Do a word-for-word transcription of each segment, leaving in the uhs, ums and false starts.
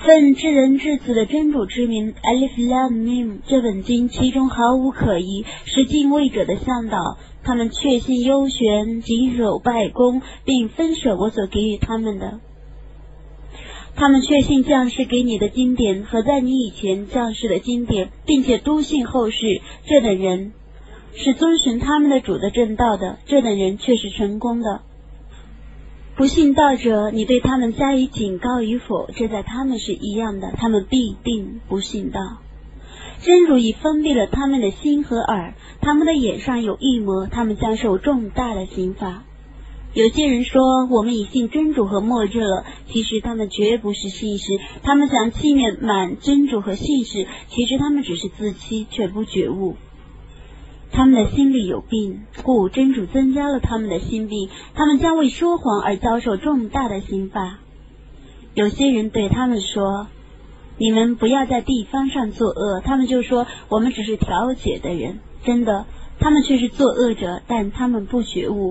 奉至人至此的真主之名 Alif Lam Mim， 这本经其中毫无可疑，是敬畏者的向导。他们确信幽玄，谨守拜功，并分舍我所给予他们的。他们确信降世给你的经典和在你以前降世的经典，并且笃信后世。这等人是遵循他们的主的正道的，这等人却是成功的。不信道者，你对他们加以警告与否，这在他们是一样的，他们必定不信道。真主已封闭了他们的心和耳，他们的眼上有异魔，他们将受重大的刑罚。有些人说我们已信真主和末日了，其实他们绝不是信士，他们想欺骗满真主和信士，其实他们只是自欺却不觉悟。他们的心里有病，故真主增加了他们的心病，他们将为说谎而遭受重大的刑罚。有些人对他们说，你们不要在地方上作恶，他们就说我们只是调解的人，真的他们却是作恶者，但他们不觉悟。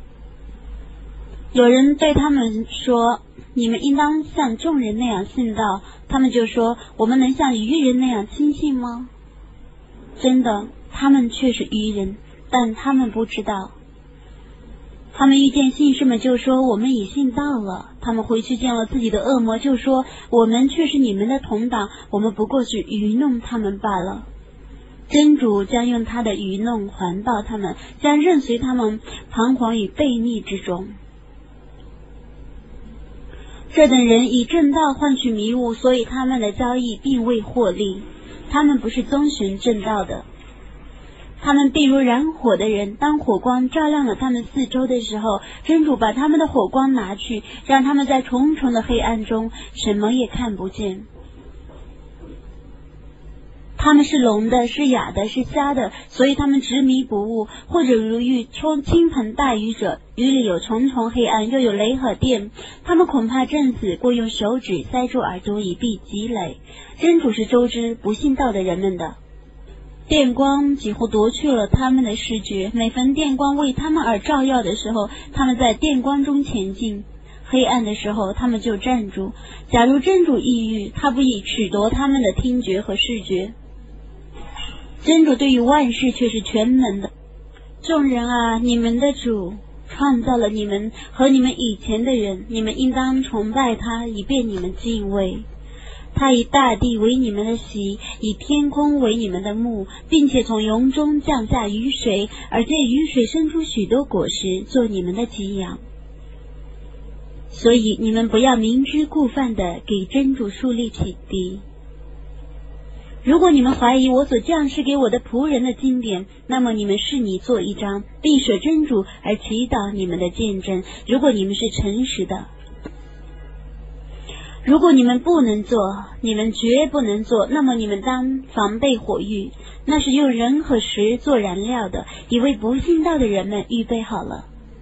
有人对他们说，你们应当像众人那样信道，他们就说我们能像愚人那样轻信吗？真的他们却是愚人，但他们不知道。他们遇见信士们就说我们已信道了，他们回去见了自己的恶魔就说我们却是你们的同党，我们不过是愚弄他们罢了。真主将用他的愚弄环抱他们，将任随他们彷徨于悖逆之中。这等人以正道换取迷雾，所以他们的交易并未获利，他们不是遵循正道的。他们必如燃火的人，当火光照亮了他们四周的时候，真主把他们的火光拿去，让他们在重重的黑暗中什么也看不见。他们是聋的，是哑的，是瞎的，所以他们执迷不悟，或者如遇冲倾盆大雨者，雨里有重重黑暗，又有雷和电，他们恐怕震死，故用手指塞住耳朵以避积累。真主是周知不信道的人们的。电光几乎夺去了他们的视觉，每逢电光为他们而照耀的时候，他们在电光中前进，黑暗的时候他们就站住。假如真主抑郁，他不以褫夺他们的听觉和视觉。真主对于万事却是全能的。众人啊，你们的主创造了你们和你们以前的人，你们应当崇拜他，以便你们敬畏。他以大地为你们的席，以天空为你们的幕，并且从云中降下雨水，而借雨水生出许多果实，做你们的给养。所以你们不要明知故犯的给真主树立匹敌。如果你们怀疑我所降世给我的仆人的经典，那么你们是你做一张，并舍真主而祈祷你们的见证，如果你们是诚实的。如果你们不能做，你们绝不能做，那么你们当防备火狱，那是用人和石做燃料的，已为不信道的人们预备好了。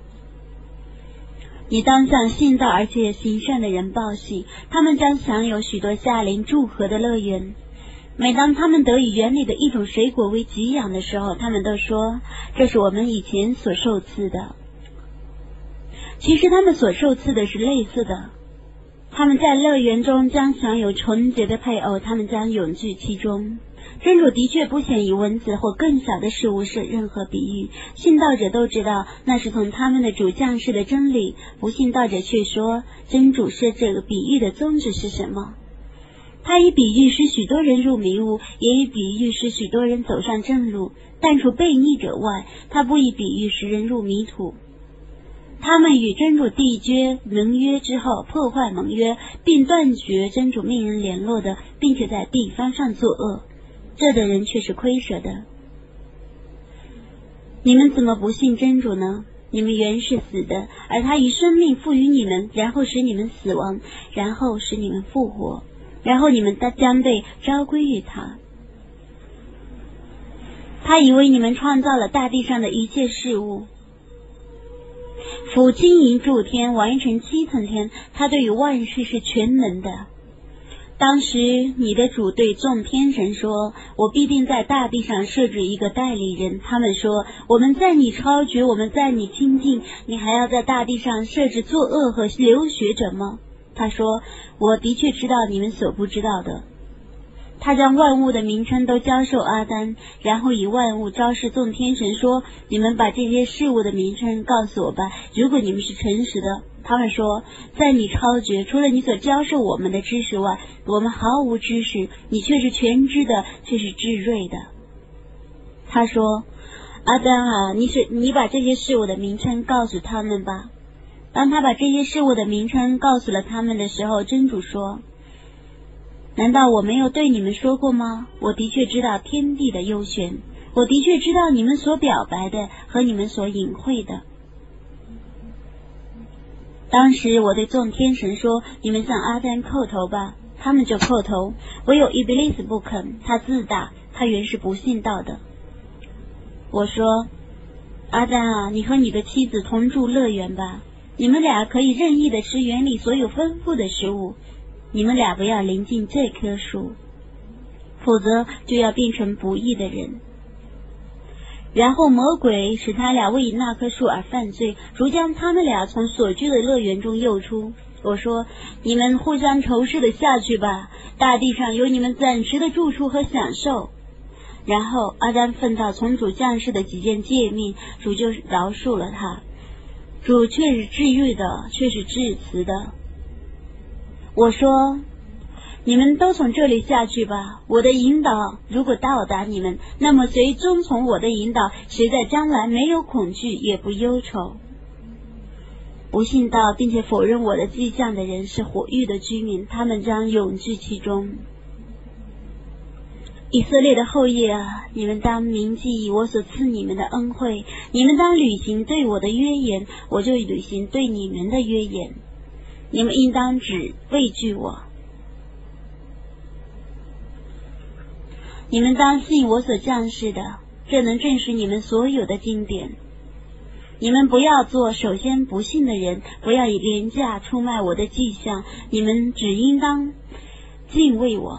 你当向信道而且行善的人报喜，他们将享有许多夏令祝贺的乐园。每当他们得以园里的一种水果为给养的时候，他们都说这是我们以前所受赐的。其实他们所受赐的是类似的。他们在乐园中将享有纯洁的配偶，他们将永居其中。真主的确不显以蚊子或更小的事物设任何比喻，信道者都知道那是从他们的主降世的真理，不信道者却说真主设这个比喻的宗旨是什么。他以比喻使许多人入迷雾，也以比喻使许多人走上正路，但除悖逆者外，他不以比喻使人入迷途。他们与真主缔结盟约之后破坏盟约，并断绝真主命人联络的，并且在地方上作恶，这等人却是亏舍的。你们怎么不信真主呢？你们原是死的，而他以生命赋予你们，然后使你们死亡，然后使你们复活，然后你们将被召归于他。他以为你们创造了大地上的一切事物，俯经营诸天，完成七层天，他对于万事是全能的。当时你的主对众天神说，我必定在大地上设置一个代理人。他们说，我们在你超绝，我们在你亲近，你还要在大地上设置作恶和流血者吗？ 他说，我的确知道你们所不知道的。他将万物的名称都教授阿丹，然后以万物昭示众天神说，你们把这些事物的名称告诉我吧，如果你们是诚实的。他们说，在你超绝，除了你所教授我们的知识外，我们毫无知识，你却是全知的，却是智慧的。他说，阿丹啊，你是你把这些事物的名称告诉他们吧。当他把这些事物的名称告诉了他们的时候，真主说，难道我没有对你们说过吗？我的确知道天地的幽玄，我的确知道你们所表白的和你们所隐晦的。当时我对众天神说，你们向阿丹叩头吧，他们就叩头，唯有伊比利斯不肯，他自大，他原是不信道的。我说，阿丹啊，你和你的妻子同住乐园吧，你们俩可以任意的吃园里所有丰富的食物，你们俩不要临近这棵树，否则就要变成不义的人。然后魔鬼使他俩为那棵树而犯罪，如将他们俩从所居的乐园中诱出。我说，你们互相仇视的下去吧，大地上有你们暂时的住处和享受。然后阿丹奉到从主降世的几件诫命，主就饶恕了他。主却是治愈的，却是致慈的。我说，你们都从这里下去吧，我的引导如果到达你们，那么谁遵从我的引导，谁在将来没有恐惧也不忧愁。不信道并且否认我的迹象的人是火狱的居民，他们将永居其中。以色列的后裔啊，你们当铭记我所赐你们的恩惠，你们当履行对我的约言，我就履行对你们的约言。你们应当只畏惧我，你们当信我所降世的，这能证实你们所有的经典。你们不要做首先不信的人，不要以廉价出卖我的迹象，你们只应当敬畏我。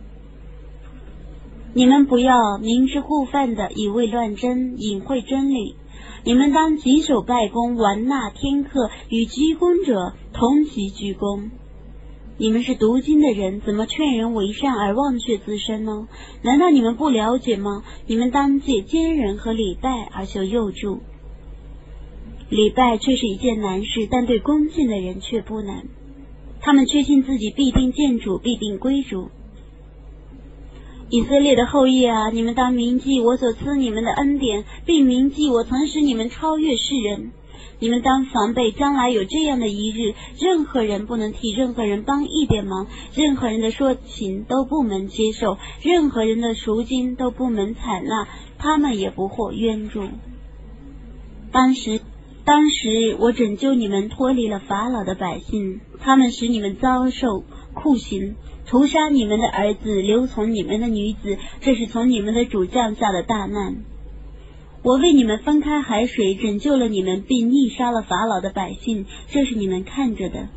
你们不要明知故犯的以为乱真，隐晦真理。你们当谨守拜功，玩纳天客，与居功者同其居功。你们是读经的人，怎么劝人为善而忘却自身呢？难道你们不了解吗？你们当借奸人和礼拜而求佑助。礼拜却是一件难事，但对恭敬的人却不难。他们确信自己必定见主，必定归主。以色列的后裔啊，你们当铭记我所赐你们的恩典，并铭记我曾使你们超越世人。你们当防备将来有这样的一日，任何人不能替任何人帮一点忙，任何人的说情都不能接受，任何人的赎金都不能采纳，他们也不获冤助。当时当时我拯救你们脱离了法老的百姓，他们使你们遭受酷刑，屠杀你们的儿子，流从你们的女子，这是从你们的主降下的大难。我为你们分开海水，拯救了你们，并逆杀了法老的百姓，这是你们看着的。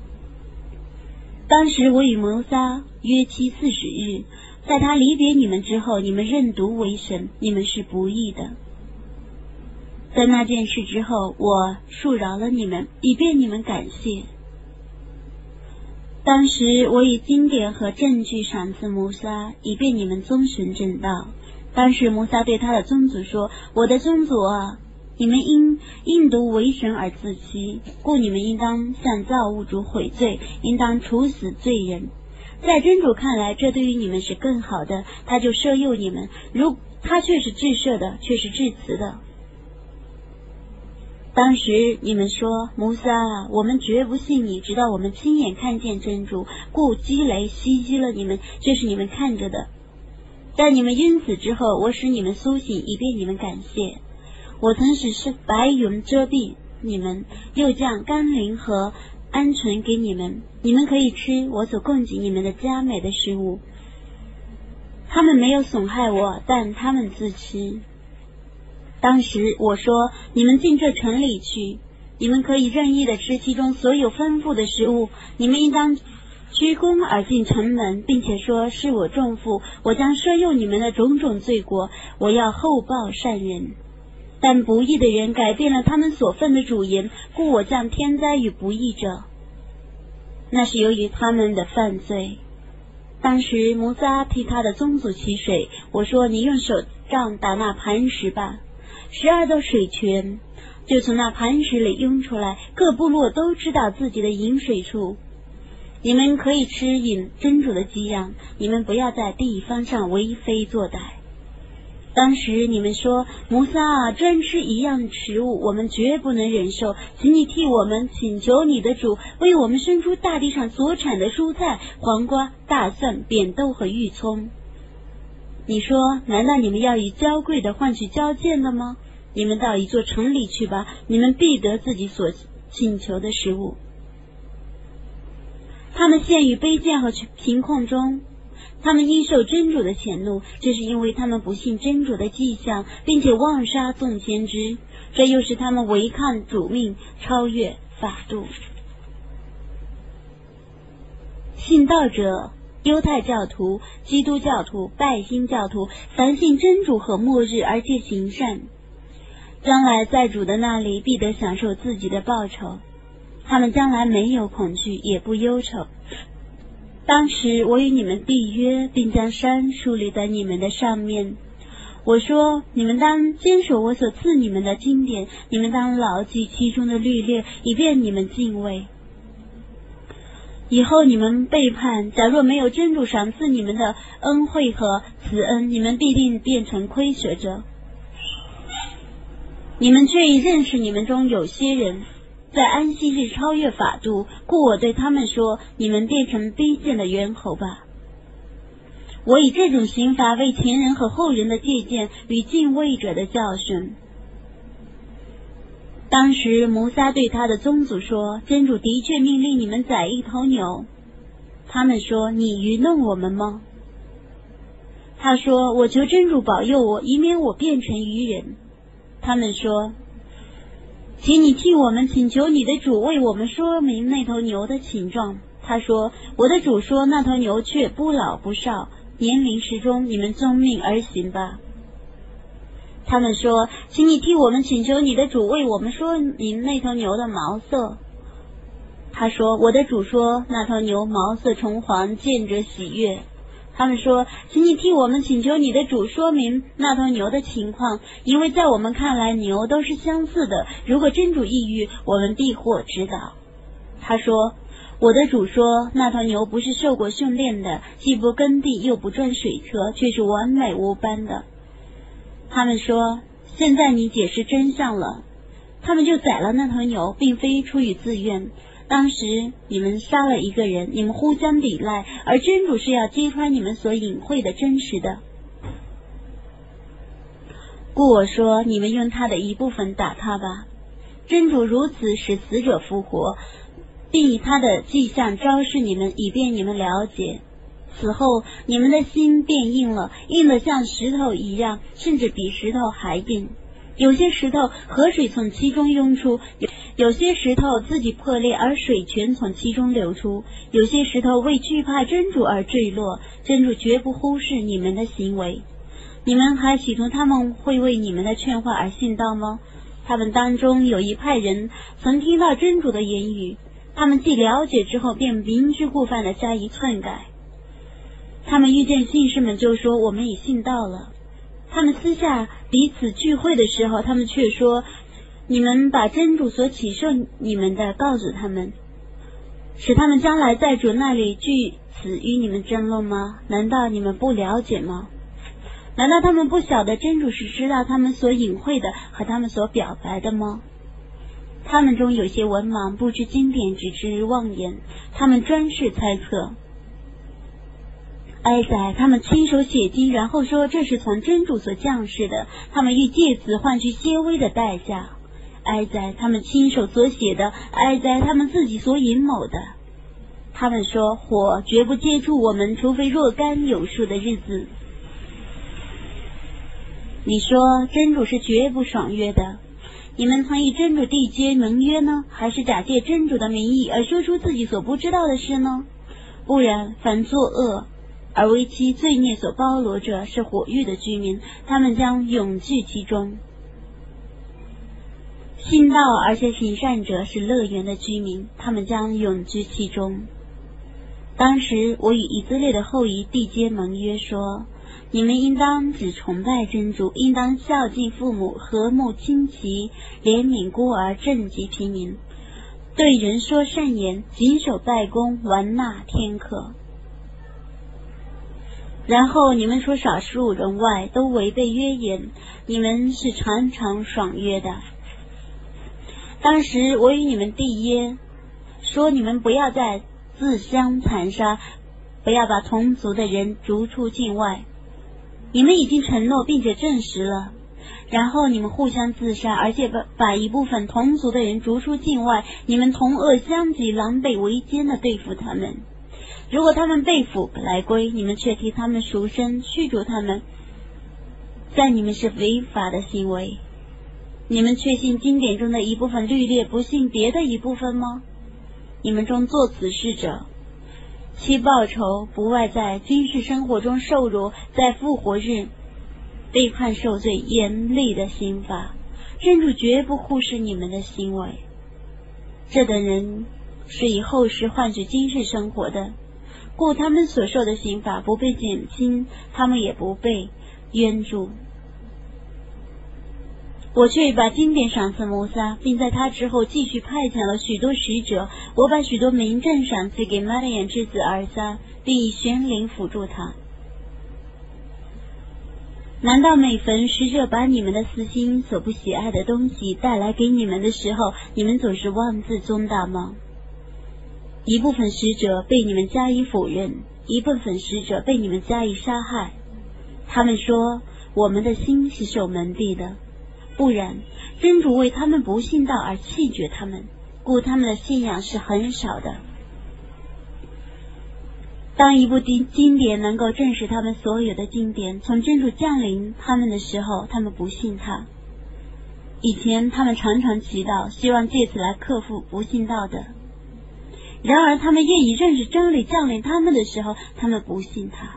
当时我与摩撒约期四十日，在他离别你们之后，你们认犊为神，你们是不义的。在那件事之后，我恕饶了你们，以便你们感谢。当时我以经典和证据赏赐摩撒，以便你们遵循正道。当时摩撒对他的宗族说，我的宗族啊，你们因应读为神而自欺，故你们应当向造物主悔罪，应当处死罪人。在真主看来，这对于你们是更好的，他就赦宥你们，如他却是至赦的，却是至慈的。当时你们说，摩撒啊，我们绝不信你，直到我们亲眼看见真主，故击雷袭击了你们，这是你们看着的。但你们晕死之后，我使你们苏醒，以便你们感谢。我曾使是白云遮蔽你们，又降甘霖和鹌鹑给你们，你们可以吃我所供给你们的佳美的食物。他们没有损害我，但他们自吃。当时我说，你们进这城里去，你们可以任意的吃其中所有丰富的食物，你们应当鞠躬而进城门，并且说，是我重负，我将赦宥你们的种种罪过，我要厚报善人。但不义的人改变了他们所奉的主言，故我降天灾与不义者。 那是由于他们的犯罪。当时摩撒替他的宗族起水，我说你用手杖打那磐石吧，十二道水泉就从那磐石里涌出来，各部落都知道自己的饮水处。你们可以吃饮真主的给养，你们不要在地方上为非作歹。当时你们说，摩撒啊，专吃一样食物我们绝不能忍受，请你替我们请求你的主为我们生出大地上所产的蔬菜，黄瓜、大蒜、扁豆和玉葱。你说，难道你们要以娇贵的换取娇贱的吗？你们到一座城里去吧，你们必得自己所请求的食物。他们陷于卑贱和贫困中，他们因受真主的谴怒，这是因为他们不信真主的迹象，并且妄杀众先知，这又是他们违抗主命，超越法度。信道者，犹太教徒、基督教徒、拜新教徒，凡信真主和末日而且行善，将来在主的那里必得享受自己的报酬。他们将来没有恐惧，也不忧愁。当时我与你们缔约，并将山树立在你们的上面。我说，你们当坚守我所赐你们的经典，你们当牢记其中的律例，以便你们敬畏。以后你们背叛，假若没有真主赏赐你们的恩惠和慈恩，你们必定变成亏损者。你们却已认识你们中有些人在安息日超越法度，故我对他们说，你们变成卑贱的猿猴吧。我以这种刑罚为前人和后人的借鉴与敬畏者的教训。当时摩撒对他的宗族说，真主的确命令你们宰一头牛。他们说，你愚弄我们吗？他说，我求真主保佑我，以免我变成愚人。他们说，请你替我们请求你的主为我们说明那头牛的情状。他说，我的主说，那头牛却不老不少，年龄适中，你们遵命而行吧。他们说，请你替我们请求你的主为我们说明那头牛的毛色。他说，我的主说，那头牛毛色橙黄，见着喜悦。他们说，请你替我们请求你的主说明那头牛的情况，因为在我们看来牛都是相似的，如果真主抑郁，我们必获指导。他说，我的主说，那头牛不是受过训练的，既不耕地又不转水车，却是完美无斑的。他们说，现在你解释真相了。他们就宰了那头牛，并非出于自愿。当时你们杀了一个人，你们互相抵赖，而真主是要揭穿你们所隐晦的真实的。故我说，你们用他的一部分打他吧。真主如此使死者复活，并以他的迹象昭示你们，以便你们了解。此后你们的心变硬了，硬得像石头一样，甚至比石头还硬。有些石头河水从其中涌出，有些石头自己破裂而水泉从其中流出，有些石头为惧怕真主而坠落。真主绝不忽视你们的行为。你们还企图他们会为你们的劝话而信道吗？他们当中有一派人曾听到真主的言语，他们既了解之后便明知故犯地加以篡改。他们遇见信士们就说，我们已信道了。他们私下彼此聚会的时候，他们却说，你们把真主所启示你们的告诉他们，使他们将来在主那里据此与你们争论吗？难道你们不了解吗？难道他们不晓得真主是知道他们所隐晦的和他们所表白的吗？他们中有些文盲，不知经典，只知妄言，他们专是猜测。哀哉，他们亲手写经，然后说这是从真主所降世的，他们欲借此换取些微的代价。哀哉，他们亲手所写的，哀哉，他们自己所阴谋的。他们说，火绝不接触我们，除非若干有数的日子。你说真主是绝不爽约的，你们曾与真主缔结盟约呢，还是假借真主的名义而说出自己所不知道的事呢？不然，凡作恶而为其罪孽所包罗者，是火狱的居民，他们将永居其中。信道而且行善者是乐园的居民，他们将永居其中。 当时我与以色列的后裔缔结盟约说，你们应当只崇拜真主，应当孝敬父母，和睦亲戚，怜悯孤儿，赈济贫民，对人说善言，谨守拜功，完纳天课。然后你们除少数人外都违背约言，你们是常常爽约的。当时我与你们缔约，说你们不要再自相残杀，不要把同族的人逐出境外。你们已经承诺并且证实了，然后你们互相自杀，而且把把一部分同族的人逐出境外，你们同恶相及，狼狈为奸的对付他们。如果他们被俘来归，你们却替他们赎身，驱逐他们，在你们是违法的行为。你们确信经典中的一部分律例，不信别的一部分吗？你们中做此事者，其报酬不外在军事生活中受辱，在复活日被判受罪，严厉的刑罚。真主绝不忽视你们的行为。这等人是以后世换取今世生活的，故他们所受的刑罚不被减轻，他们也不被冤住。我却把经典赏赐摩撒，并在他之后继续派遣了许多使者。我把许多民政赏赐给玛利亚之子尔撒，并以玄灵辅助他。难道每逢使者把你们的私心所不喜爱的东西带来给你们的时候，你们总是妄自尊大吗？一部分使者被你们加以否认，一部分使者被你们加以杀害。他们说，我们的心是受蒙蔽的，不然真主为他们不信道而弃绝他们，故他们的信仰是很少的。当一部经典能够证实他们所有的经典从真主降临他们的时候，他们不信他。以前他们常常祈祷，希望借此来克服不信道的。然而他们愿意认识真理降临他们的时候，他们不信他。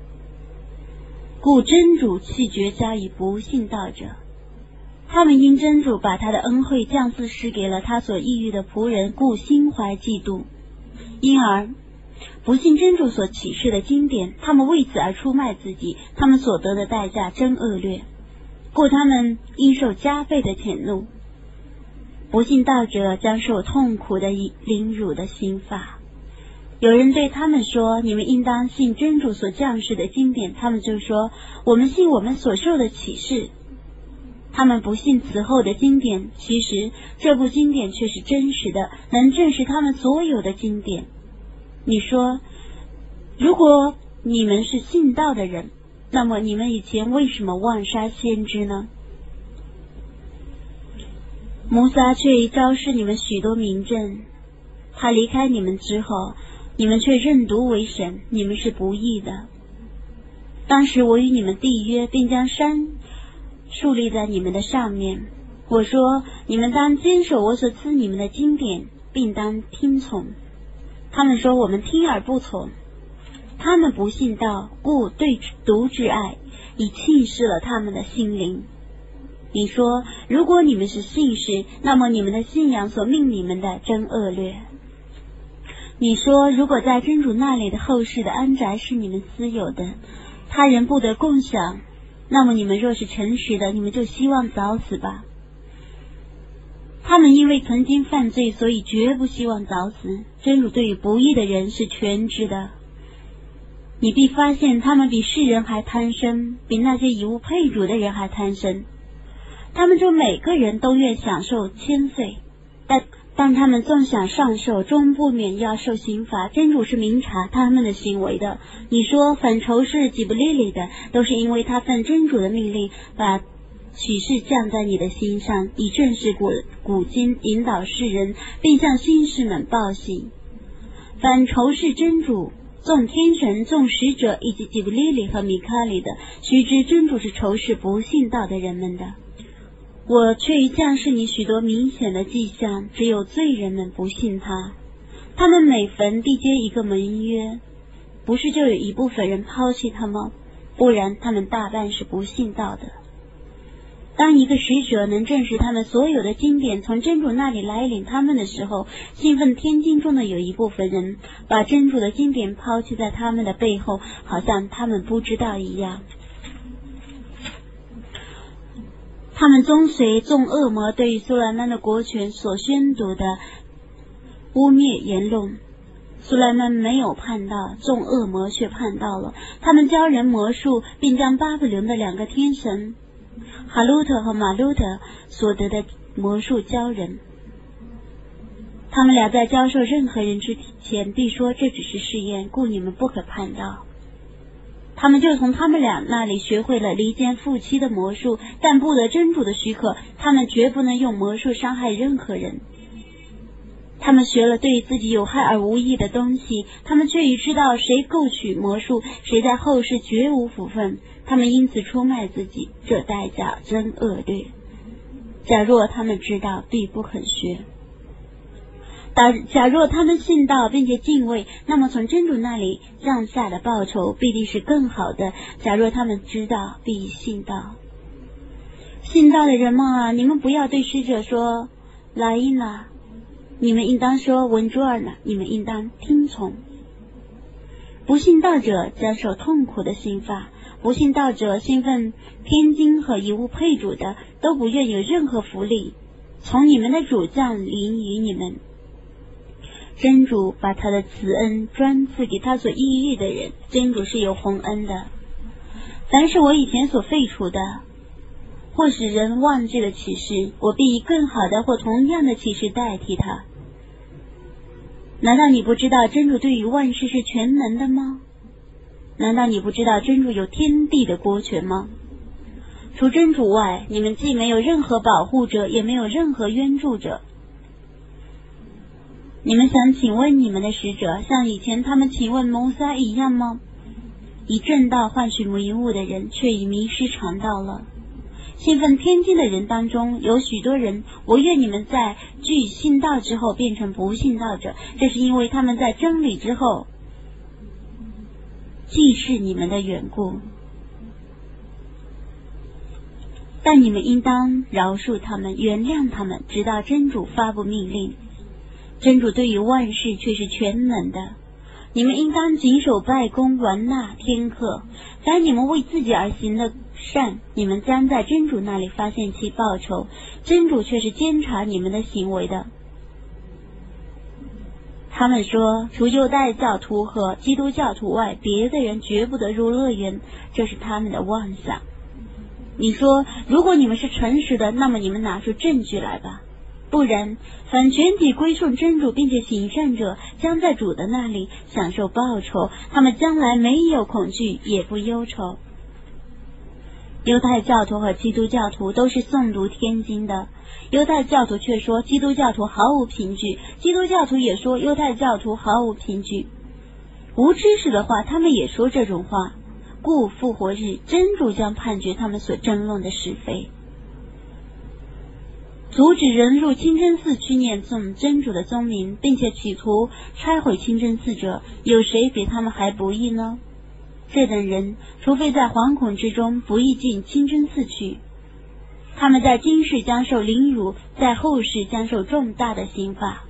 故真主弃绝加以不信道者。他们因真主把他的恩惠降赐施给了他所抑郁的仆人，故心怀嫉妒，因而不信真主所启示的经典，他们为此而出卖自己，他们所得的代价真恶劣，故他们应受加倍的谴怒。不信道者将受痛苦的凌辱的刑罚。有人对他们说，你们应当信真主所降世的经典，他们就说，我们信我们所受的启示。他们不信此后的经典，其实这部经典却是真实的，能证实他们所有的经典。你说，如果你们是信道的人，那么你们以前为什么妄杀先知呢？摩撒却昭示你们许多明证，他离开你们之后，你们却认犊为神，你们是不义的。当时我与你们缔约，并将山树立在你们的上面。我说，你们当坚守我所赐你们的经典，并当听从。他们说，我们听而不从。他们不信道，故对毒之爱已侵蚀了他们的心灵。你说，如果你们是信士，那么你们的信仰所命你们的真恶劣。你说，如果在真主那里的后世的安宅是你们私有的，他人不得共享，那么你们若是诚实的，你们就希望早死吧。他们因为曾经犯罪，所以绝不希望早死。真主对于不义的人是全知的。你必发现他们比世人还贪生，比那些以物配主的人还贪生。他们中每个人都愿享受千岁，但但他们纵享上受，终不免要受刑罚。真主是明察他们的行为的。你说反仇视吉布利里的，都是因为他奉真主的命令，把启示降在你的心上，以正视古古今，引导世人，并向新士们报喜。反仇视真主，纵天神、纵使者以及吉布利里和米卡里的，须知真主是仇视不信道的人们的。我却已降示你许多明显的迹象，只有罪人们不信他。他们每逢缔结一个盟约，不是就有一部分人抛弃他吗？不然他们大半是不信道的。 当一个使者能证实他们所有的经典从真主那里来领他们的时候，兴奋天经中的有一部分人把真主的经典抛弃在他们的背后，好像他们不知道一样。他们遵随众恶魔对于苏莱曼的国权所宣读的污蔑言论。苏莱曼没有判到，众恶魔却判到了。他们教人魔术，并将巴比伦的两个天神哈鲁特和马鲁特所得的魔术教人。他们俩在教授任何人之前必说这只是试验，故你们不可判到。他们就从他们俩那里学会了离间夫妻的魔术，但不得真主的许可，他们绝不能用魔术伤害任何人。他们学了对自己有害而无益的东西，他们却已知道谁购取魔术，谁在后世绝无福分，他们因此出卖自己，这代价真恶劣。假若他们知道，必不肯学。假假若他们信道并且敬畏，那么从真主那里降下的报酬必定是更好的。假若他们知道，必信道。信道的人们啊，你们不要对使者说来因啦，你们应当说文珠尔呢，你们应当听从。不信道者将受痛苦的刑罚，不信道者兴奋天经和以物配主的，都不愿有任何福利从你们的主降临于你们。真主把他的慈恩专赐给他所抑郁的人，真主是有洪恩的。凡是我以前所废除的，或使人忘记了启示，我必以更好的或同样的启示代替他。难道你不知道真主对于万事是全能的吗？难道你不知道真主有天地的国权吗？除真主外，你们既没有任何保护者，也没有任何援助者。你们想请问你们的使者，像以前他们请问摩萨一样吗？以正道换取迷雾的人，却已迷失常道了。兴奋天经的人当中有许多人，我愿你们在据信道之后变成不信道者，这是因为他们在真理之后既是你们的缘故。但你们应当饶恕他们，原谅他们，直到真主发布命令。真主对于万事却是全能的，你们应当谨守拜功，完纳天课。凡你们为自己而行的善，你们将在真主那里发现其报酬，真主却是监察你们的行为的。他们说，除犹太教徒和基督教徒外，别的人绝不得入乐园，这是他们的妄想。你说，如果你们是诚实的，那么你们拿出证据来吧。不然，凡全体归顺真主并且行善者，将在主的那里享受报酬，他们将来没有恐惧，也不忧愁。犹太教徒和基督教徒都是诵读天经的，犹太教徒却说基督教徒毫无凭据，基督教徒也说犹太教徒毫无凭据。无知识的话，他们也说这种话，故复活日真主将判决他们所争论的是非。阻止人入清真寺去念诵真主的宗名，并且企图拆毁清真寺者，有谁比他们还不义呢？这等人除非在惶恐之中不易进清真寺去，他们在今世将受凌辱，在后世将受重大的刑罚。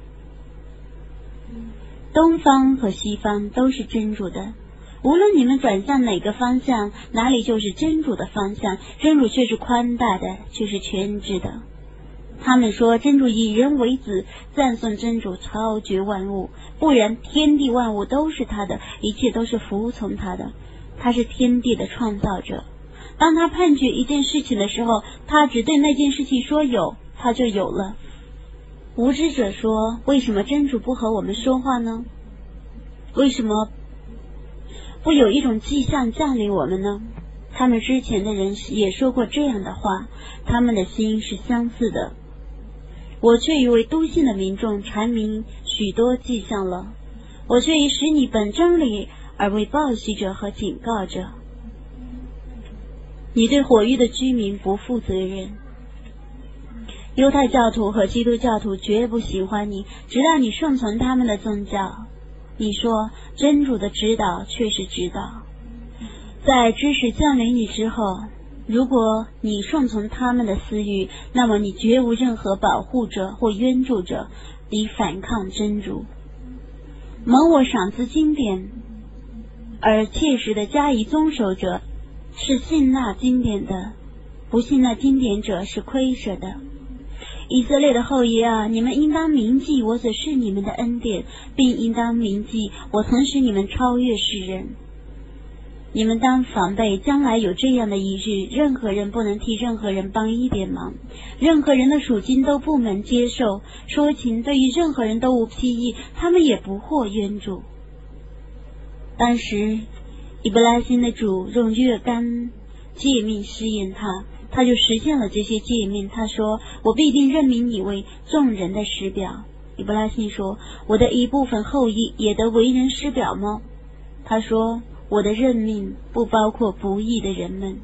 东方和西方都是真主的，无论你们转向哪个方向，哪里就是真主的方向，真主却是宽大的，却是全知的。他们说真主以人为子，赞颂真主超绝万物，不然天地万物都是他的，一切都是服从他的，他是天地的创造者。当他判决一件事情的时候，他只对那件事情说有，他就有了。无知者说，为什么真主不和我们说话呢？为什么不有一种迹象降临我们呢？他们之前的人也说过这样的话，他们的心是相似的。我却已为笃信的民众阐明许多迹象了，我却已使你本真理而为报喜者和警告者。你对火狱的居民不负责任。犹太教徒和基督教徒绝不喜欢你，直到你顺从他们的宗教。你说真主的指导却是指导，在知识降临你之后， 如果你顺从他们的私欲，那么你绝无任何保护者或援助者以反抗真主。蒙我赏赐经典而切实的加以遵守者是信纳经典的，不信纳经典者是亏舍的。以色列的后裔啊，你们应当铭记我所示你们的恩典，并应当铭记我曾使你们超越世人。你们当防备将来有这样的一日，任何人不能替任何人帮一点忙，任何人的属境都不能接受，说情对于任何人都无裨益，他们也不获援助。当时以布拉欣的主用若干诫命试验他，他就实现了这些诫命。他说，我必定任命你为众人的师表。以布拉欣说，我的一部分后裔也得为人师表吗？他说，我的任命不包括不义的人们。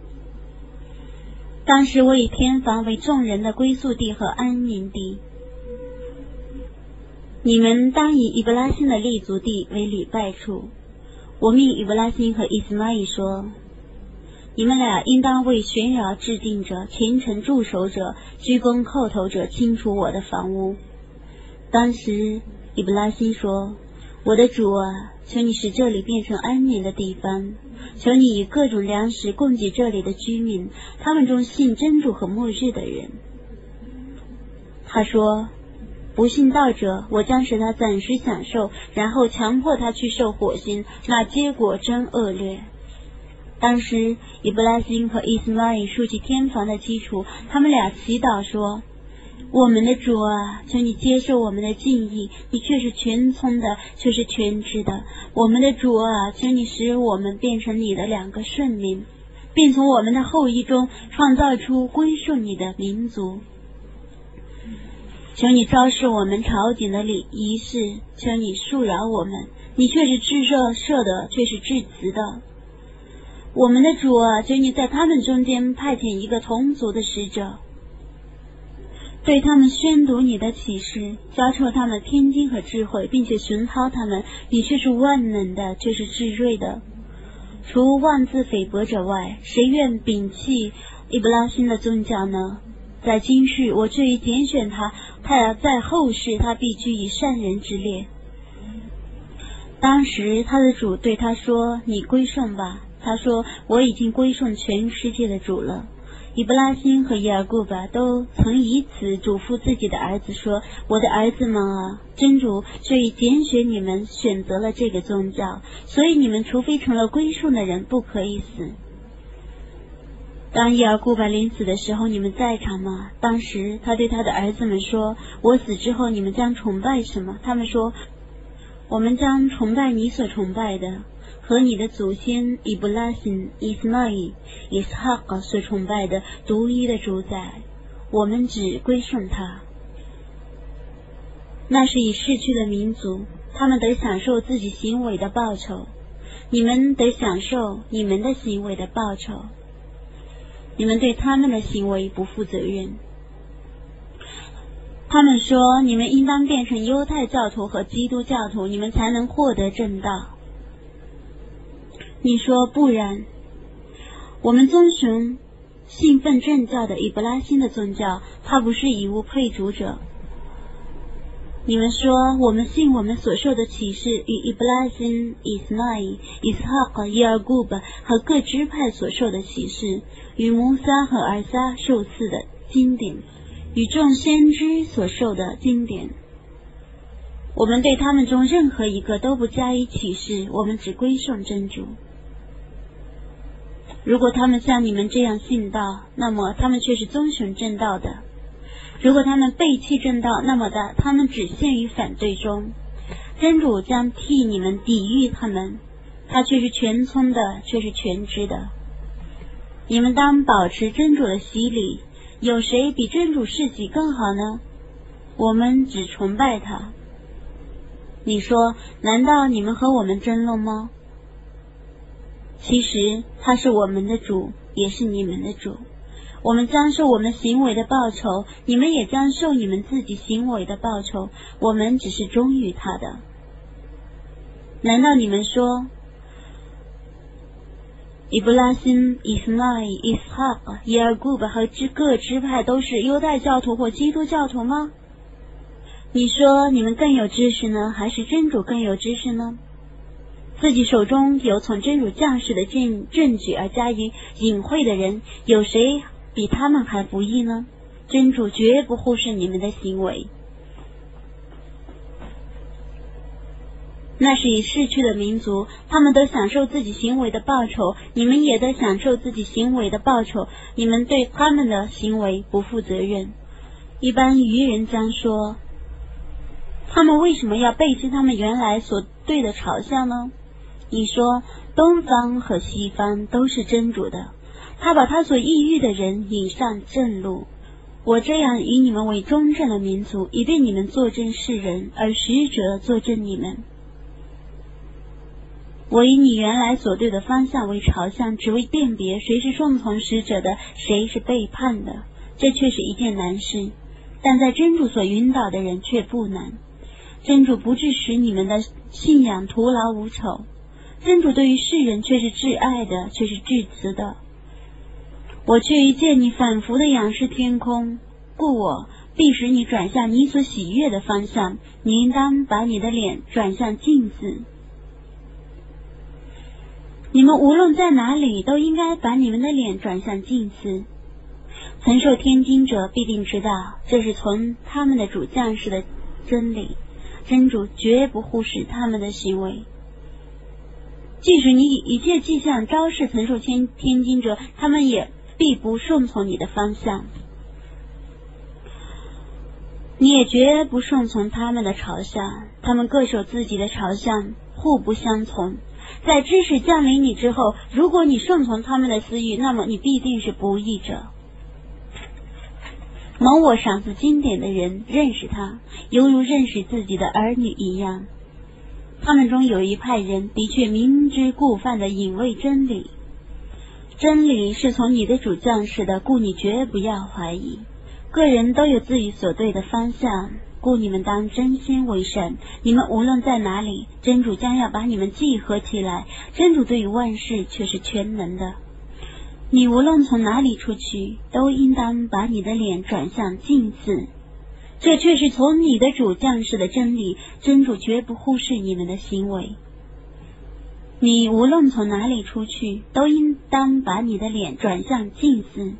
当时我以天房为众人的归宿地和安宁地，你们当以以布拉欣的立足地为礼拜处。我命以布拉欣和伊斯玛仪说，你们俩应当为悬崖制定者、虔诚驻守者、鞠躬叩头者清除我的房屋。当时以布拉欣说，我的主啊，求你使这里变成安宁的地方，求你以各种粮食供给这里的居民，他们中信真主和末日的人。他说，不信道者，我将使他暂时享受，然后强迫他去受火星，那结果真恶劣。当时以布拉欣和伊斯玛仪竖起天房的基础，他们俩祈祷说，我们的主啊，求你接受我们的敬意，你却是全聪的，却是全知的。我们的主啊，求你使我们变成你的两个顺民，并从我们的后裔中创造出归顺你的民族。求你昭示我们朝觐的礼仪式，求你恕饶我们，你却是至赦赦的，却是至慈的。我们的主啊，求你在他们中间派遣一个同族的使者，对他们宣读你的启示，教授他们天经和智慧，并且熏陶他们，你却是万能的，却是至睿的。除妄自菲薄者外，谁愿摒弃伊布拉欣的宗教呢？在今世我却已拣选他，他在后世他必居以善人之列。当时他的主对他说，你归顺吧。他说，我已经归顺全世界的主了。以布拉欣和耶尔顾巴都曾以此嘱咐自己的儿子说，我的儿子们啊，真主却已拣选你们，选择了这个宗教，所以你们除非成了归顺的人，不可以死。当耶尔顾巴临死的时候，你们在场吗？当时他对他的儿子们说，我死之后你们将崇拜什么？他们说，我们将崇拜你所崇拜的，和你的祖先以布拉欣、伊斯玛仪、伊斯哈格所崇拜的独一的主宰，我们只归顺他。那是已逝去的民族，他们得享受自己行为的报酬，你们得享受你们的行为的报酬，你们对他们的行为不负责任。他们说，你们应当变成犹太教徒和基督教徒，你们才能获得正道。你说不然，我们遵循信奉正教的以布拉欣的宗教，他不是以物配主者。你们说，我们信我们所受的启示与以布拉欣、伊斯玛仪、伊斯哈格、耶尔顾巴和各支派所受的启示，与摩撒和尔撒受赐的经典，与众先知所受的经典。我们对他们中任何一个都不加以启示，我们只归顺真主。如果他们像你们这样信道，那么他们却是遵循正道的；如果他们背弃正道，那么的他们只陷于反对中。真主将替你们抵御他们，他却是全聪的，却是全知的。你们当保持真主的洗礼，有谁比真主事迹更好呢？我们只崇拜他。你说，难道你们和我们争论吗？其实他是我们的主，也是你们的主。我们将受我们行为的报酬，你们也将受你们自己行为的报酬，我们只是忠于他的。难道你们说， 伊布拉辛、伊斯麦、伊斯哈、耶尔古巴和各支派都是犹太教徒或基督教徒吗？你说你们更有知识呢，还是真主更有知识呢？自己手中有从真主降世的证证据而加以隐晦的人，有谁比他们还不义呢？真主绝不忽视你们的行为。那是已逝去的民族，他们都享受自己行为的报酬，你们也得享受自己行为的报酬，你们对他们的行为不负责任。一般愚人将说，他们为什么要背弃他们原来所对的朝向呢？你说，东方和西方都是真主的，他把他所抑郁的人引上正路。我这样以你们为忠正的民族，以便你们作证世人，而使者作证你们。我以你原来所对的方向为朝向，只为辨别谁是顺从使者的，谁是背叛的。这却是一件难事，但在真主所引导的人却不难。真主不致使你们的信仰徒劳无酬，真主对于世人却是挚爱的，却是至慈的。我却一见你反复的仰视天空，故我必使你转向你所喜悦的方向，你应当把你的脸转向镜子。你们无论在哪里，都应该把你们的脸转向镜子。曾受天经者必定知道，这是从他们的主降世的真理，真主绝不忽视他们的行为。即使你以一切迹象昭示曾受天天经者，他们也必不顺从你的方向，你也绝不顺从他们的朝向，他们各守自己的朝向，互不相从。在知识降临你之后，如果你顺从他们的私欲，那么你必定是不义者。蒙我赏赐经典的人认识他，犹如认识自己的儿女一样。他们中有一派人的确明知故犯的隐卫真理，真理是从你的主降世的，故你绝不要怀疑。个人都有自己所对的方向，故你们当真心为善。你们无论在哪里，真主将要把你们集合起来。真主对于万事却是全能的。你无论从哪里出去，都应当把你的脸转向镜子。这却是从你的主降世的真理，真主绝不忽视你们的行为。你无论从哪里出去，都应当把你的脸转向镜子。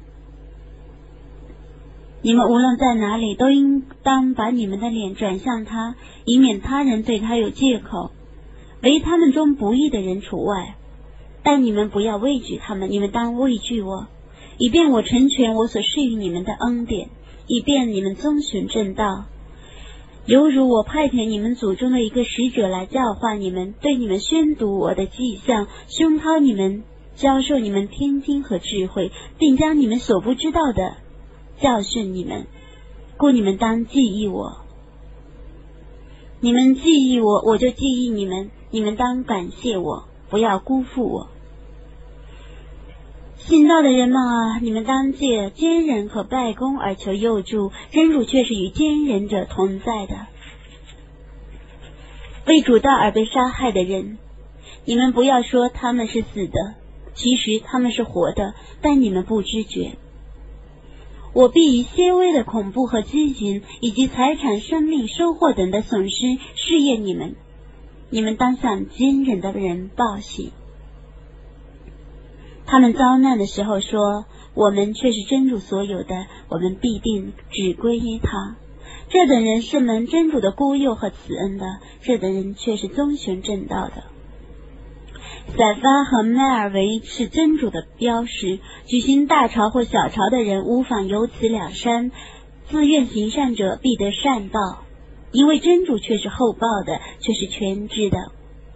你们无论在哪里，都应当把你们的脸转向他，以免他人对他有借口，唯他们中不义的人除外。但你们不要畏惧他们，你们当畏惧我，以便我成全我所施予你们的恩典，以便你们遵循正道。犹如我派遣你们祖宗的一个使者来教化你们，对你们宣读我的迹象，熏陶你们，教授你们天经和智慧，并将你们所不知道的教训你们，故你们当记忆我。你们记忆我，我就记忆你们，你们当感谢我，不要辜负我。信道的人们啊，你们当借奸人和拜功而求佑助，真主却是与奸人者同在的。为主道而被杀害的人，你们不要说他们是死的，其实他们是活的，但你们不知觉。我必以些微的恐怖和饥馑，以及财产、生命、收获等的损失试验你们，你们当向奸人的人报喜。他们遭难的时候说，我们却是真主所有的，我们必定只归于他。这等人是蒙真主的孤佑和慈恩的，这等人却是遵循正道的。塞发和麦尔维是真主的标识，举行大朝或小朝的人无妨有此两山，自愿行善者必得善报，因为真主却是厚报的，却是全知的。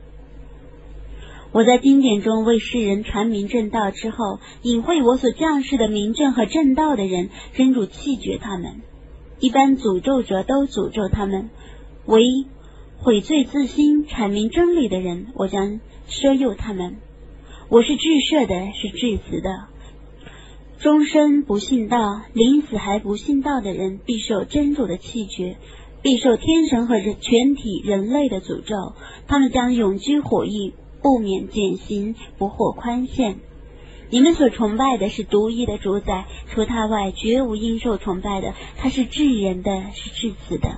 我在经典中为世人传明正道之后，隐晦我所降世的明正和正道的人，真主弃绝他们。一般诅咒者都诅咒他们，唯悔罪自新阐明真理的人，我将赦宥他们。我是至赦的，是至慈的。终身不信道，临死还不信道的人，必受真主的弃绝，必受天神和全体人类的诅咒。他们将永居火狱，不免减刑，不获宽限。 你们所崇拜的是独一的主宰，除他外绝无应受崇拜的。他是至仁的，是至慈的。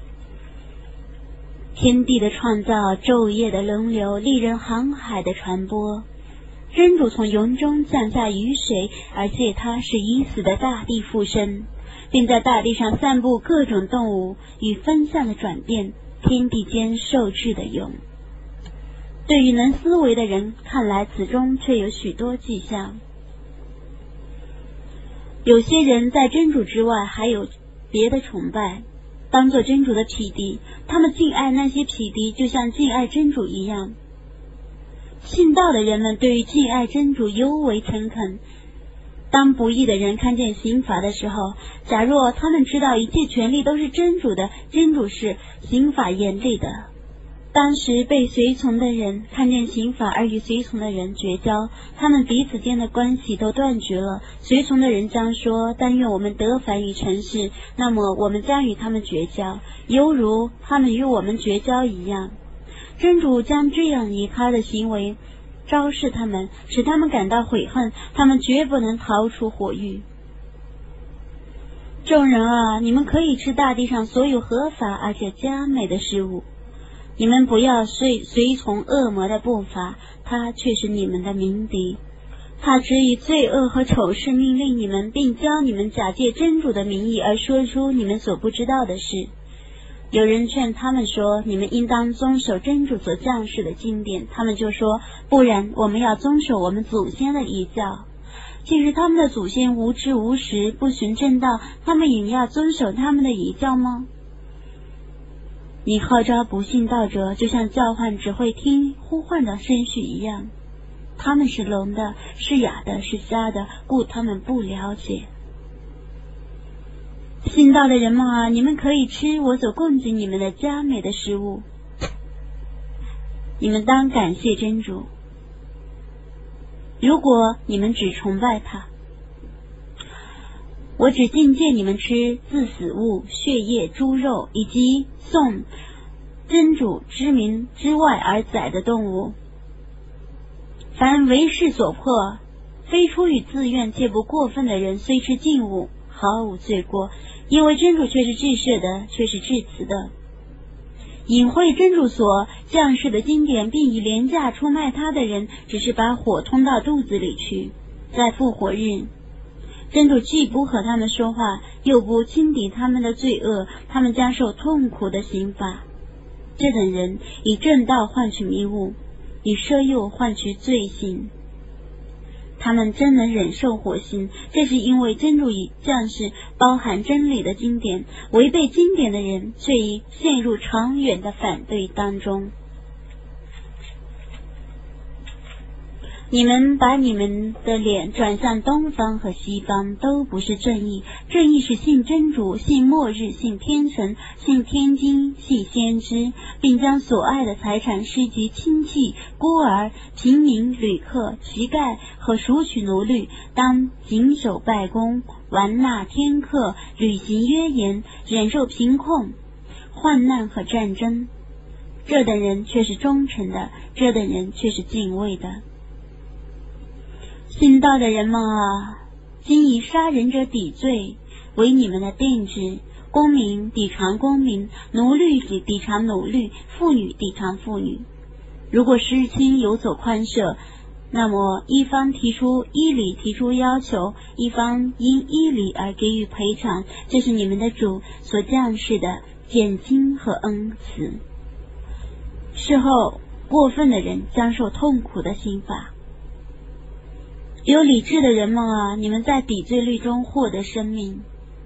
天地的创造，昼夜的轮流，利人航海的传播。真主从云中降下雨水，而且他是已死的大地复生，并在大地上散布各种动物与分散的转变，天地间受制的用。对于能思维的人看来，此中却有许多迹象。有些人在真主之外还有别的崇拜，当作真主的匹敌，他们敬爱那些匹敌，就像敬爱真主一样。信道的人们对于敬爱真主尤为诚恳。当不义的人看见刑罚的时候，假若他们知道一切权利都是真主的，真主是刑罚严厉的。当时被随从的人看见刑罚而与随从的人绝交，他们彼此间的关系都断绝了。随从的人将说，但愿我们得返于尘世，那么我们将与他们绝交，犹如他们与我们绝交一样。真主将这样以他的行为昭示他们，使他们感到悔恨，他们绝不能逃出火狱。众人啊，你们可以吃大地上所有合法而且佳美的食物，你们不要随随从恶魔的步伐，他却是你们的鸣笛。他只以罪恶和丑事命令你们，并教你们假借真主的名义而说出你们所不知道的事。有人劝他们说，你们应当遵守真主所降世的经典，他们就说，不然我们要遵守我们祖先的遗教。其实他们的祖先无知无识，不循正道，他们也要遵守他们的遗教吗？你号召不信道者，就像叫唤只会听呼唤的声序一样。他们是聋的，是哑的，是瞎的，故他们不了解。信道的人们啊，你们可以吃我所供给你们的佳美的食物，你们当感谢真主。如果你们只崇拜他，我只禁戒你们吃自死物、血液、猪肉，以及诵真主之名之外而宰的动物。凡为势所迫，非出于自愿且不过分的人，虽吃禁物，毫无罪过，因为真主却是至赦的，却是至慈的。隐晦真主所降世的经典，并以廉价出卖他的人，只是把火通到肚子里去。在复活日，真主既不和他们说话，又不轻抵他们的罪恶，他们将受痛苦的刑罚。这等人以正道换取迷雾，以奢诱换取罪行。他们真能忍受火刑，这是因为真主以降世包含真理的经典，违背经典的人却已陷入长远的反对当中。你们把你们的脸转向东方和西方，都不是正义。正义是信真主，信末日，信天神，信天经，信先知，并将所爱的财产施及亲戚、孤儿、平民、旅客、乞丐和赎取奴隶，当谨守拜功，完纳天课，履行约言，忍受贫困、患难和战争。这等人却是忠诚的，这等人却是敬畏的。信道的人们啊，今以杀人者抵罪为你们的定制，公民抵偿公民，奴隶抵偿奴隶，妇女抵偿妇女。如果失亲有所宽赦，那么一方提出依理提出要求，一方因依理而给予赔偿，这是你们的主所降世的减轻和恩慈。事后过分的人将受痛苦的刑罚。有理智的人们啊，你们在抵罪律中获得生命，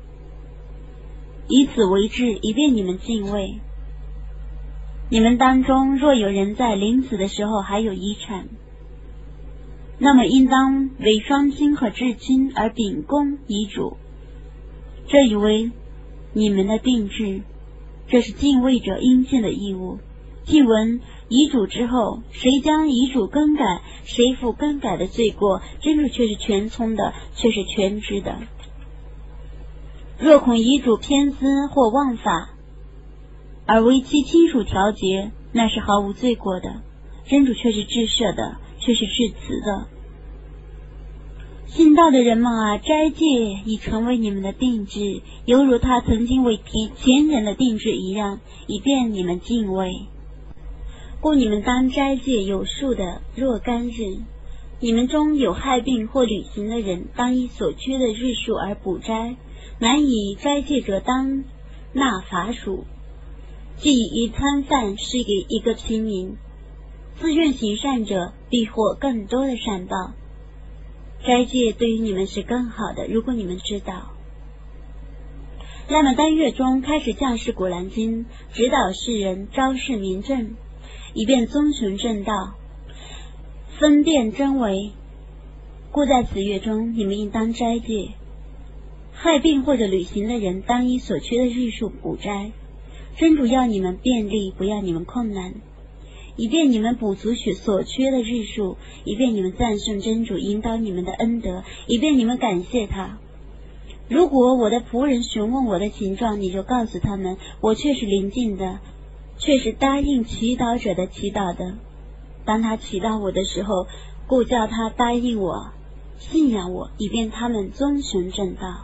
以此为治，以便你们敬畏。你们当中若有人在临死的时候还有遗产，那么应当为双亲和至亲而秉公遗嘱，这以为你们的定制，这是敬畏者应尽的义务。既闻遗嘱之后，谁将遗嘱更改，谁负更改的罪过，真主却是全聪的，却是全知的。若恐遗嘱偏私或忘法，而为其亲属调节，那是毫无罪过的，真主却是至赦的，却是至慈的。 信道的人们啊，斋戒已成为你们的定制，犹如他曾经为提前人的定制一样，以便你们敬畏。故你们当斋戒有数的若干日。你们中有害病或旅行的人，当以所缺的日数而补斋，难以斋戒者当纳罚属。既以一餐饭施给一个平民，自愿行善者必获更多的善报。斋戒对于你们是更好的，如果你们知道。那么当月中开始降示古兰经，指导世人，昭示明正，以便遵循正道，分辨真伪。故在此月中，你们应当斋戒。害病或者旅行的人，当依所缺的日数补斋。真主要你们便利，不要你们困难，以便你们补足所缺的日数，以便你们赞颂真主引导你们的恩德，以便你们感谢他。如果我的仆人询问我的情状，你就告诉他们，我却是临近的，却是答应祈祷者的祈祷的。当他祈祷我的时候，故叫他答应我，信仰我，以便他们遵循正道。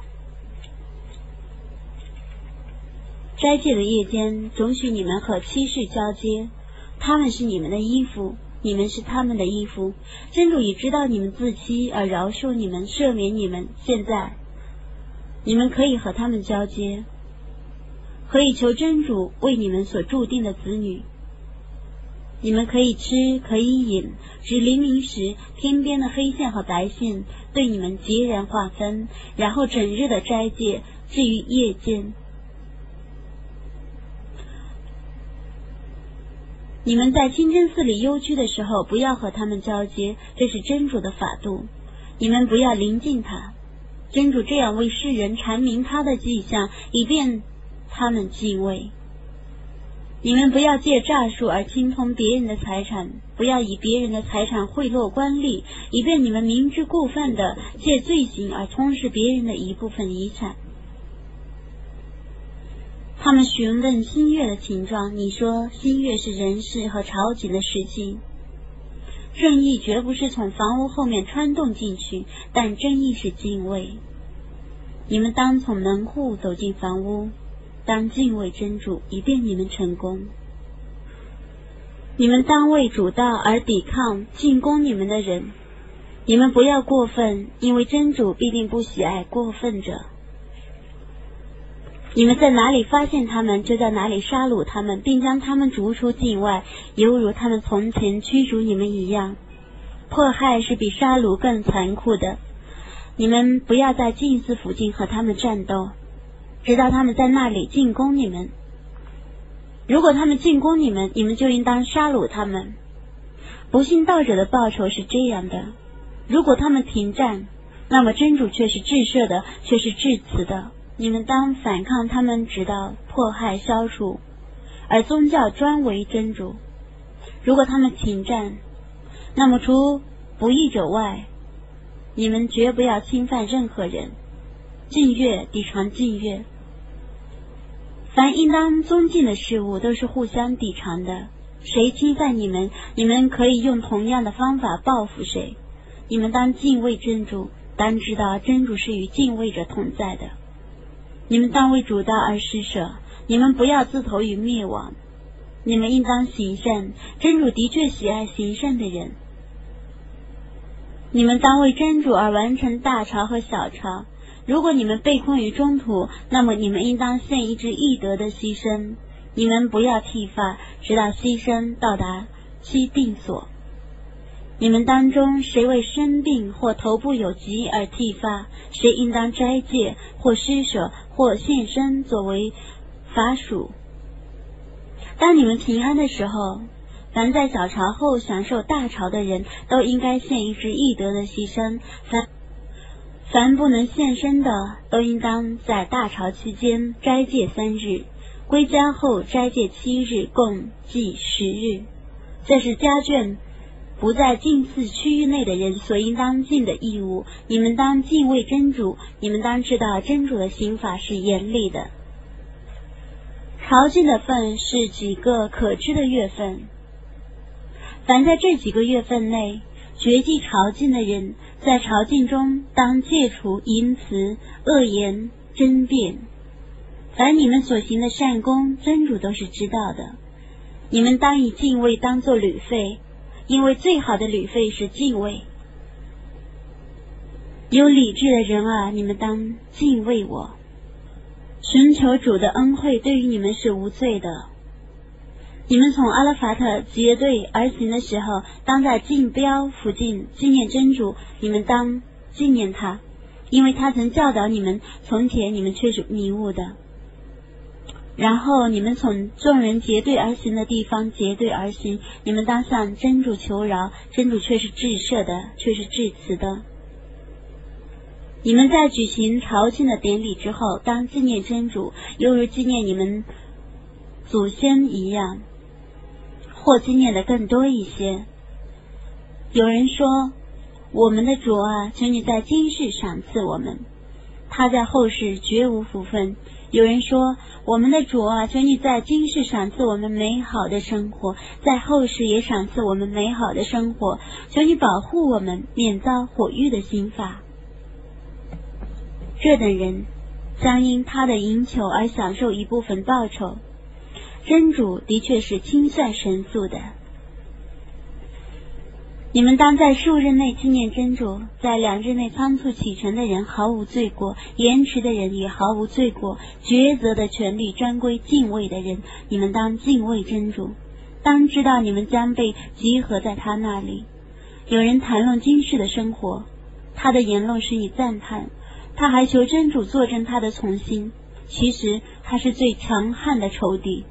斋戒的夜间，准许你们和妻室交接，他们是你们的衣服，你们是他们的衣服。真主已知道你们自欺，而饶恕你们，赦免你们。现在你们可以和他们交接，可以求真主为你们所注定的子女。你们可以吃，可以饮，只黎明时天边的黑线和白线对你们截然划分，然后整日的斋戒。至于夜间，你们在清真寺里幽居的时候，不要和他们交接，这是真主的法度。你们不要临近他，真主这样为世人阐明他的迹象，以便他们敬畏。你们不要借诈术而侵吞别人的财产，不要以别人的财产贿赂官吏，以便你们明知故犯的借罪行而充实别人的一部分遗产。他们询问新月的情状，你说新月是人事和朝觐的时期。正义绝不是从房屋后面穿洞进去，但正义是敬畏。你们当从门户走进房屋，当敬畏真主，以便你们成功。你们当为主道而抵抗进攻你们的人，你们不要过分，因为真主必定不喜爱过分者。你们在哪里发现他们，就在哪里杀戮他们，并将他们逐出境外，犹如他们从前驱逐你们一样。迫害是比杀戮更残酷的。你们不要在祭祀附近和他们战斗，直到他们在那里进攻你们。如果他们进攻你们，你们就应当杀戮他们。不信道者的报酬是这样的：如果他们停战，那么真主却是至赦的，却是至慈的。你们当反抗他们，直到迫害消除，而宗教专为真主。如果他们停战，那么除不义者外，你们绝不要侵犯任何人。禁乐抵偿禁乐，凡应当尊敬的事物都是互相抵偿的。谁侵犯你们，你们可以用同样的方法报复谁。你们当敬畏真主，当知道真主是与敬畏者同在的。你们当为主道而施舍，你们不要自投于灭亡。你们应当行善，真主的确喜爱行善的人。你们当为真主而完成大朝和小朝。如果你们被困于中途，那么你们应当献一只易得的牺牲。你们不要剃发，直到牺牲到达其定所。你们当中谁为生病或头部有疾而剃发，谁应当斋戒或施舍或献身作为法属。当你们平安的时候，凡在小朝后享受大朝的人都应该献一只易得的牺牲，凡凡不能献身的都应当在大朝期间斋戒三日，归家后斋戒七日，共计十日。这是家眷不在近寺区域内的人所应当尽的义务。你们当敬畏真主，你们当知道真主的刑法是严厉的。朝觐的份是几个可知的月份，凡在这几个月份内绝迹朝觐的人， 在朝觐中当戒除淫词、恶言、争辩。凡你们所行的善功，真主都是知道的。你们当以敬畏当作旅费，因为最好的旅费是敬畏。有理智的人啊，你们当敬畏我。寻求主的恩惠对于你们是无罪的。你们从阿拉法特结队而行的时候，当在竞标附近纪念真主，你们当纪念他，因为他曾教导你们，从前你们却是迷雾的。然后你们从众人结队而行的地方结队而行，你们当向真主求饶，真主却是至赦的，却是至慈的。你们在举行朝觐的典礼之后，当纪念真主，犹如纪念你们祖先一样，或纪念的更多一些。有人说，我们的主啊，求你在今世赏赐我们，他在后世绝无福分。有人说，我们的主啊，求你在今世赏赐我们美好的生活，在后世也赏赐我们美好的生活，求你保护我们免遭火狱的刑罚。这等人将因他的营求而享受一部分报酬，真主的确是清算神速的。你们当在数日内纪念真主，在两日内仓促启程的人毫无罪过，延迟的人也毫无罪过，抉择的权利专归敬畏的人，你们当敬畏真主，当知道你们将被集合在他那里。有人谈论今世的生活，他的言论使你赞叹，他还求真主作证他的从心，其实他是最强悍的仇敌。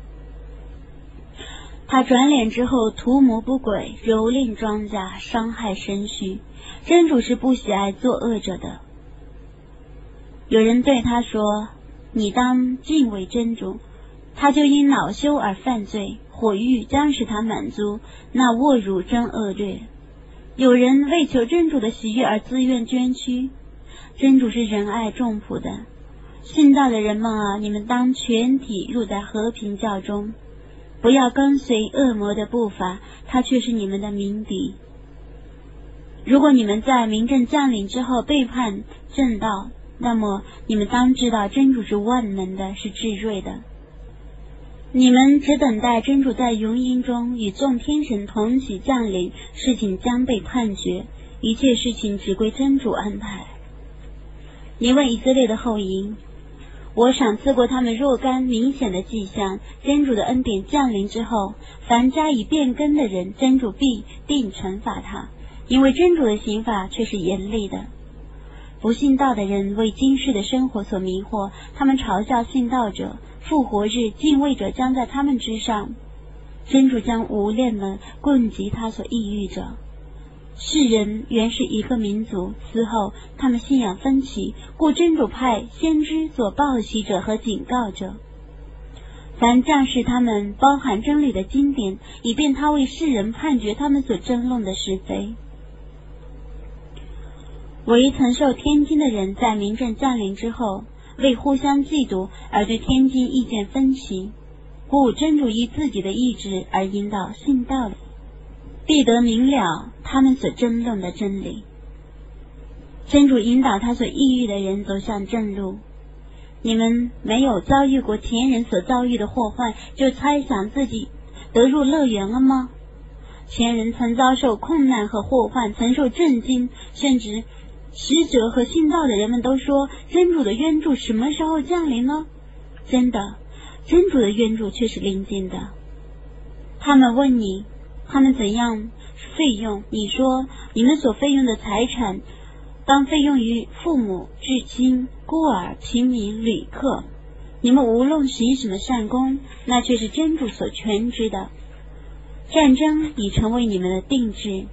他转脸之后图谋不轨，蹂躏庄稼，伤害身躯，真主是不喜爱作恶者的。有人对他说，你当敬畏真主，他就因恼羞而犯罪，火狱将使他满足，那侮辱真恶劣。有人为求真主的喜悦而自愿捐躯，真主是仁爱众朴的。信道的人们啊，你们当全体入在和平教中，不要跟随恶魔的步伐，他却是你们的鸣笛。如果你们在明正降临之后背叛正道，那么你们当知道真主是万能的，是至睿的。你们只等待真主在云阴中与众天神同起降临，事情将被判决，一切事情只归真主安排。你问以色列的后裔，我赏赐过他们若干明显的迹象，真主的恩典降临之后，凡加以变更的人，真主必定惩罚他，因为真主的刑罚却是严厉的。不信道的人为今世的生活所迷惑，他们嘲笑信道者，复活日敬畏者将在他们之上，真主将无恋的棍击他所抑郁者。世人原是一个民族，此后他们信仰分歧，故真主派先知做报喜者和警告者。凡降示他们包含真理的经典，以便他为世人判决他们所争论的是非。唯曾受天经的人在明正降临之后，为互相嫉妒而对天经意见分歧，故真主依自己的意志而引导信道的，必得明了他们所争论的真理。真主引导他所抑郁的人走向正路。你们没有遭遇过前人所遭遇的祸患，就猜想自己得入乐园了吗？前人曾遭受困难和祸患，曾受震惊，甚至使者和信道的人们都说，真主的援助什么时候降临呢？真的，真主的援助却是临近的。他们问你，他们怎样费用？你说，你们所费用的财产当费用于父母、至亲、孤儿、平民、旅客。你们无论行什么善功，那却是真主所全知的。战争已成为你们的定制，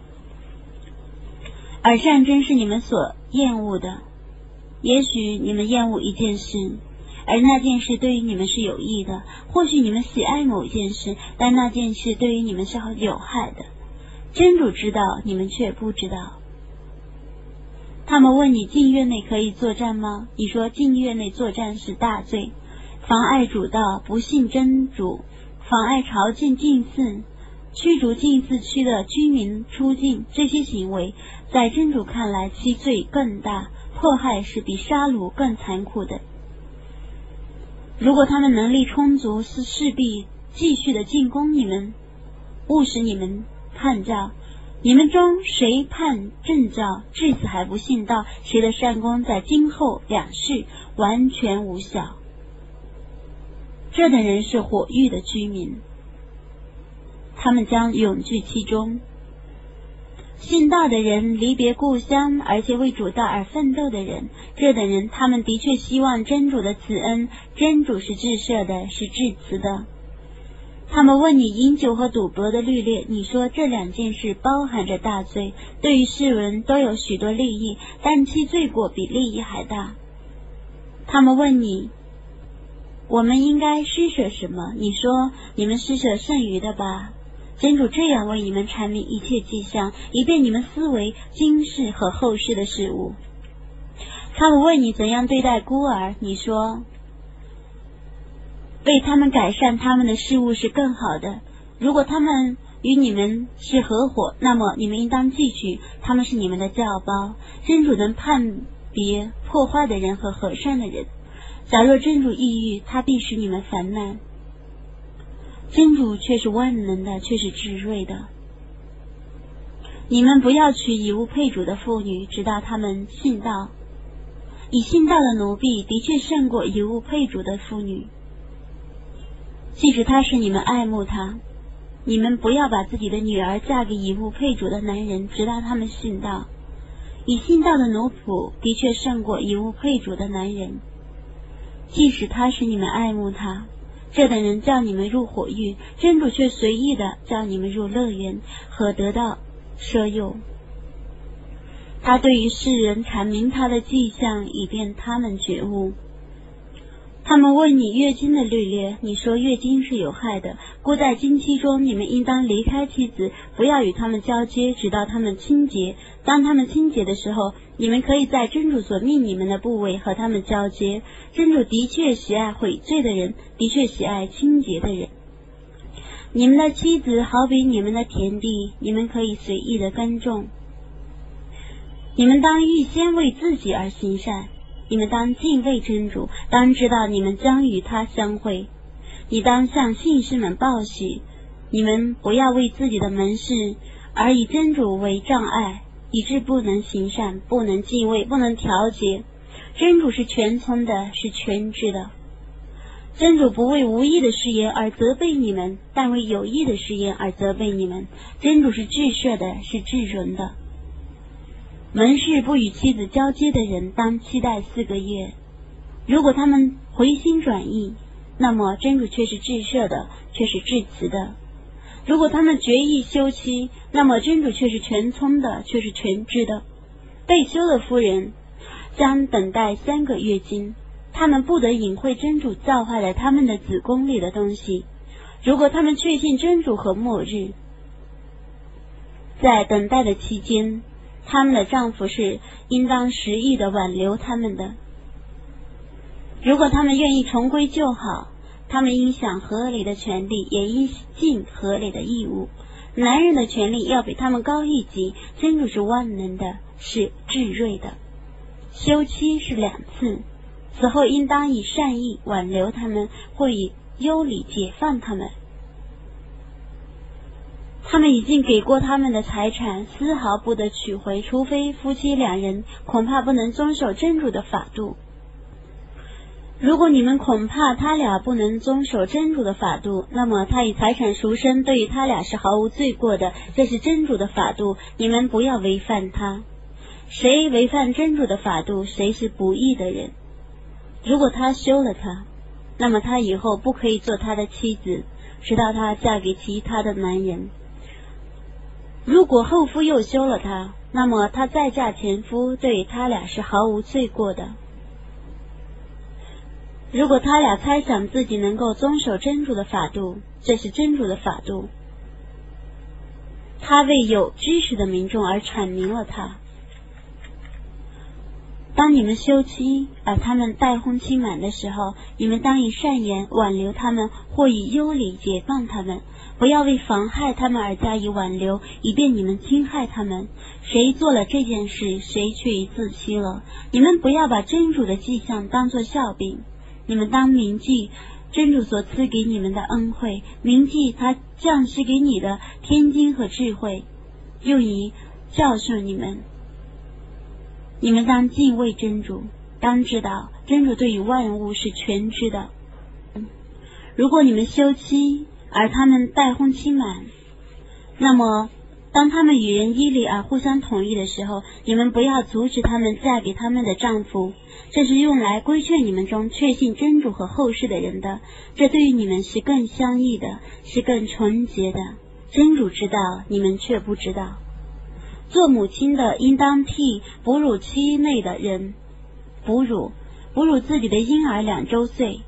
而战争是你们所厌恶的。也许你们厌恶一件事，而那件事对于你们是有益的；或许你们喜爱某件事，但那件事对于你们是有害的。真主知道，你们却不知道。他们问你，禁月内可以作战吗？你说，禁月内作战是大罪，妨碍主道，不信真主，妨碍朝觐敬祀， 驱逐近四区的居民出境，这些行为在真主看来其罪更大，迫害是比杀戮更残酷的。如果他们能力充足，是势必继续的进攻你们，务使你们叛教。你们中谁叛正教，至死还不信道，谁的善功在今后两世完全无效。这等人是火狱的居民，他们将永居其中。信道的人，离别故乡而且为主道而奋斗的人，这等人他们的确希望真主的慈恩，真主是至赦的，是至慈的。他们问你饮酒和赌博的律例，你说这两件事包含着大罪，对于世人都有许多利益，但其罪过比利益还大。他们问你我们应该施舍什么，你说你们施舍剩余的吧。真主这样为你们阐明一切迹象，以便你们思维今世和后世的事物。他们问你怎样对待孤儿，你说为他们改善他们的事物是更好的。如果他们与你们是合伙，那么你们应当记取他们是你们的教包。真主能判别破坏的人和和善的人，假若真主抑郁，他必使你们烦难。真主却是万能的，却是至睿的。你们不要娶以物配主的妇女，直到他们信道。以信道的奴婢的确胜过以物配主的妇女，即使他使你们爱慕他。你们不要把自己的女儿嫁给以物配主的男人，直到他们信道。以信道的奴仆的确胜过以物配主的男人，即使他使你们爱慕他。这等人叫你们入火狱，真主却随意的叫你们入乐园和得到赦宥。他对于世人阐明他的迹象，以便他们觉悟。他们问你月经的律例，你说月经是有害的，故在经期中你们应当离开妻子，不要与他们交接，直到他们清洁。当他们清洁的时候，你们可以在真主所命你们的部位和他们交接。真主的确喜爱悔罪的人，的确喜爱清洁的人。你们的妻子好比你们的田地，你们可以随意的耕种。你们当预先为自己而行善，你们当敬畏真主，当知道你们将与他相会。你当向信士们报喜，你们不要为自己的门事而以真主为障碍，以致不能行善，不能敬畏，不能调节。真主是全聪的，是全知的。真主不为无益的誓言而责备你们，但为有益的誓言而责备你们。真主是至赦的，是至仁的。门市不与妻子交接的人当期待四个月，如果他们回心转意，那么真主却是至赦的，却是至慈的。如果他们决意休妻，那么真主却是全聪的，却是全知的。被休的夫人将等待三个月经，他们不得隐晦真主造坏了他们的子宫里的东西。如果他们确信真主和末日，在等待的期间，他们的丈夫是应当实意的挽留他们的。如果他们愿意重归旧好，他们应享合理的权利，也应尽合理的义务。男人的权利要比他们高一级，真主是万能的，是至睿的。休妻是两次，此后应当以善意挽留他们，或以优礼解放他们。他们已经给过他们的财产，丝毫不得取回，除非夫妻两人恐怕不能遵守真主的法度。如果你们恐怕他俩不能遵守真主的法度，那么他以财产赎身，对于他俩是毫无罪过的，这是真主的法度，你们不要违反他。谁违反真主的法度，谁是不义的人。如果他休了他，那么他以后不可以做他的妻子，直到他嫁给其他的男人。如果后夫又休了他，那么他再嫁前夫，对他俩是毫无罪过的。如果他俩猜想自己能够遵守真主的法度，这是真主的法度，他为有知识的民众而阐明了他。当你们休妻，而他们待婚期满的时候，你们当以善言挽留他们，或以优礼解放他们。 不要为妨害他们而加以挽留，以便你们侵害他们。谁做了这件事，谁却已自欺了。你们不要把真主的迹象当作笑柄，你们当铭记真主所赐给你们的恩惠，铭记他降示给你的天经和智慧，用以教训你们。你们当敬畏真主，当知道真主对于万物是全知的。如果你们休妻，而他们待婚期满，那么当他们与人依礼而互相同意的时候，你们不要阻止他们嫁给他们的丈夫，这是用来规劝你们中确信真主和后世的人的，这对于你们是更相宜的，是更纯洁的。真主知道，你们却不知道。做母亲的应当替哺乳期内的人哺乳，哺乳自己的婴儿两周岁。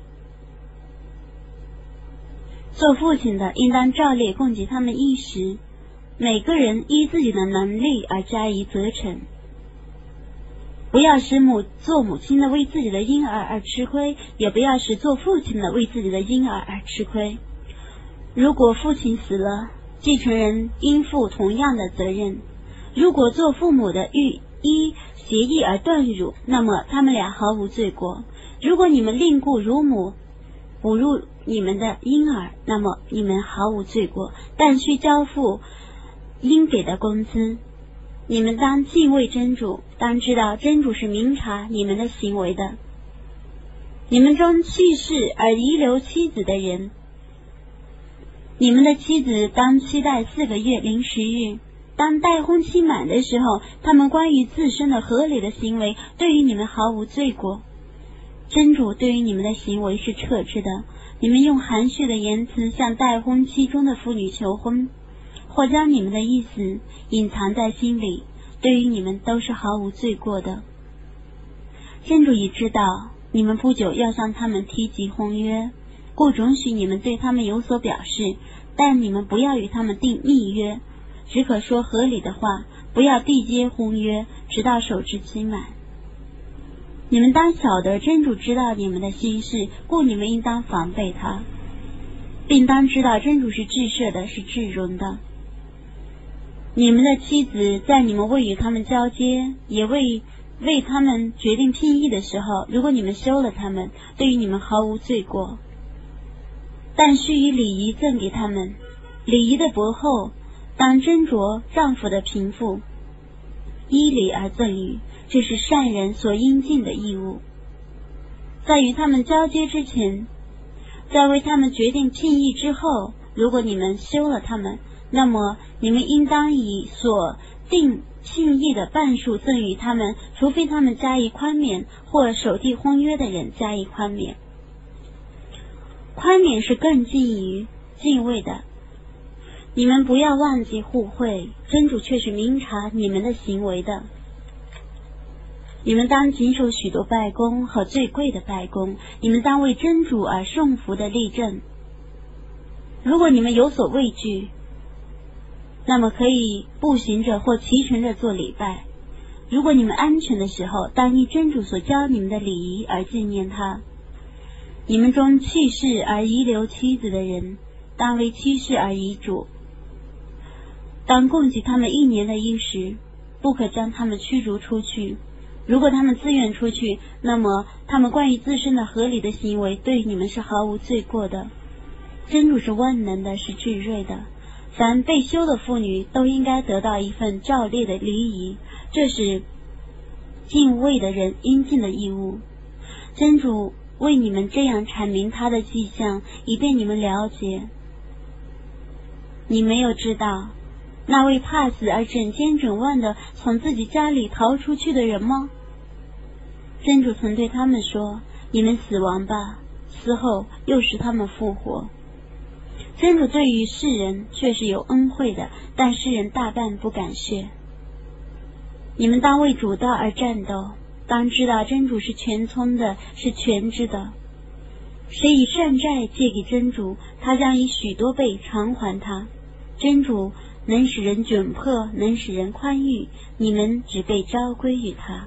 做父亲的应当照例供给他们衣食，每个人依自己的能力而加以责成。不要使母做母亲的为自己的婴儿而吃亏，也不要使做父亲的为自己的婴儿而吃亏。如果父亲死了，继承人应负同样的责任。如果做父母的欲依协议而断乳，那么他们俩毫无罪过。如果你们另雇乳母哺乳你们的婴儿，那么你们毫无罪过，但需交付应给的工资。你们当敬畏真主，当知道真主是明察你们的行为的。你们中去世而遗留妻子的人，你们的妻子当期待四个月零十日。当待婚期满的时候，他们关于自身的合理的行为对于你们毫无罪过。真主对于你们的行为是撤知的。你们用含蓄的言辞向待婚期中的妇女求婚，或将你们的意思隐藏在心里，对于你们都是毫无罪过的。真主已知道你们不久要向他们提及婚约，故准许你们对他们有所表示，但你们不要与他们订密约，只可说合理的话，不要缔结婚约，直到守至期满。你们当晓得真主知道你们的心事，故你们应当防备他，并当知道真主是至赦的，是至容的。你们的妻子在你们未与他们交接，也未为他们决定聘役的时候，如果你们休了他们，对于你们毫无罪过，但须以礼仪赠给他们。礼仪的薄厚当斟酌丈夫的贫富，依礼而赠与，这是善人所应尽的义务。在与他们交接之前，在为他们决定聘役之后，如果你们休了他们，那么你们应当以所定聘役的半数赠与他们，除非他们加以宽免，或守缔婚约的人加以宽免。宽免是更近于敬畏的。你们不要忘记互惠，真主却是明察你们的行为的。你们当谨守许多拜功和最贵的拜功，你们当为真主而顺服的立正。如果你们有所畏惧，那么可以步行着或骑乘着做礼拜。如果你们安全的时候，当依真主所教你们的礼仪而纪念他。你们中去世而遗留妻子的人，当为妻室而遗嘱，当供给他们一年的衣食，不可将他们驱逐出去。如果他们自愿出去，那么他们关于自身的合理的行为对你们是毫无罪过的。真主是万能的，是至睿的。凡被休的妇女都应该得到一份照例的礼仪，这是敬畏的人应尽的义务。真主为你们这样阐明他的迹象，以便你们了解。你没有知道那位怕死而整天整晚的从自己家里逃出去的人吗？真主曾对他们说，你们死亡吧，死后又使他们复活。真主对于世人却是有恩惠的，但世人大半不感谢。你们当为主道而战斗，当知道真主是全聪的，是全知的。谁以善债借给真主，他将以许多倍偿还他。真主能使人窘迫，能使人宽裕，你们只被召归于他。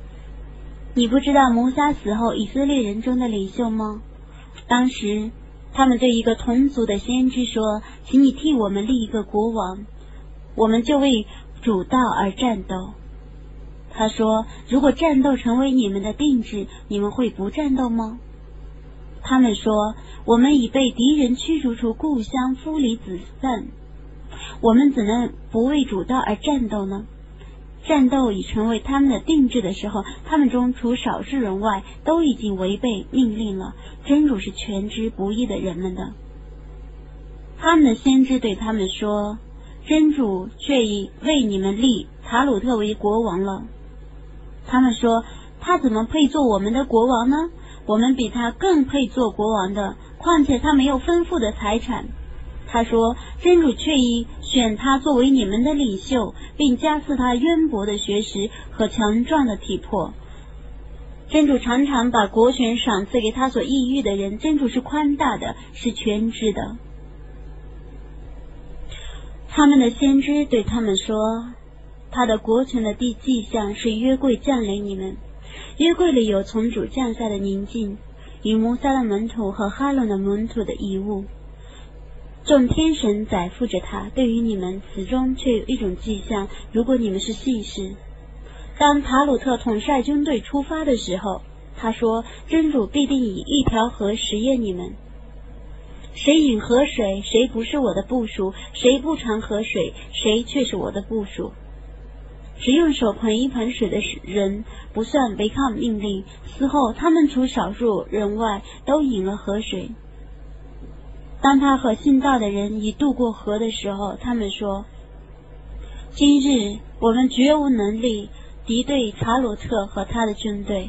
你不知道摩撒死后以色列人中的领袖吗？当时他们对一个同族的先知说，请你替我们立一个国王，我们就为主道而战斗。他说，如果战斗成为你们的定制，你们会不战斗吗？他们说，我们已被敌人驱逐出故乡，夫离子散，我们怎能不为主道而战斗呢？战斗已成为他们的定制的时候，他们中除少数人外，都已经违背命令了。真主是全知不义的人们的。他们的先知对他们说，真主却已为你们立塔鲁特为国王了。他们说，他怎么配做我们的国王呢？我们比他更配做国王的，况且他没有丰富的财产。他说，真主却已选他作为你们的领袖，并加赐他渊博的学识和强壮的体魄。真主常常把国权赏赐给他所抑郁的人，真主是宽大的，是全知的。他们的先知对他们说，他的国权的第迹象是约柜降临你们，约柜里有从主降下的宁静，与摩撒的门徒和哈伦的门徒的遗物。众天神载负着他，对于你们此中却有一种迹象，如果你们是信士。当塔鲁特统帅军队出发的时候，他说，真主必定以一条河实验你们，谁饮河水，谁不是我的部属，谁不尝河水，谁却是我的部属。只用手捧一盆水的人不算违抗命令，此后他们除少数人外，都饮了河水。当他和信道的人已渡过河的时候，他们说，今日我们绝无能力敌对查鲁特和他的军队。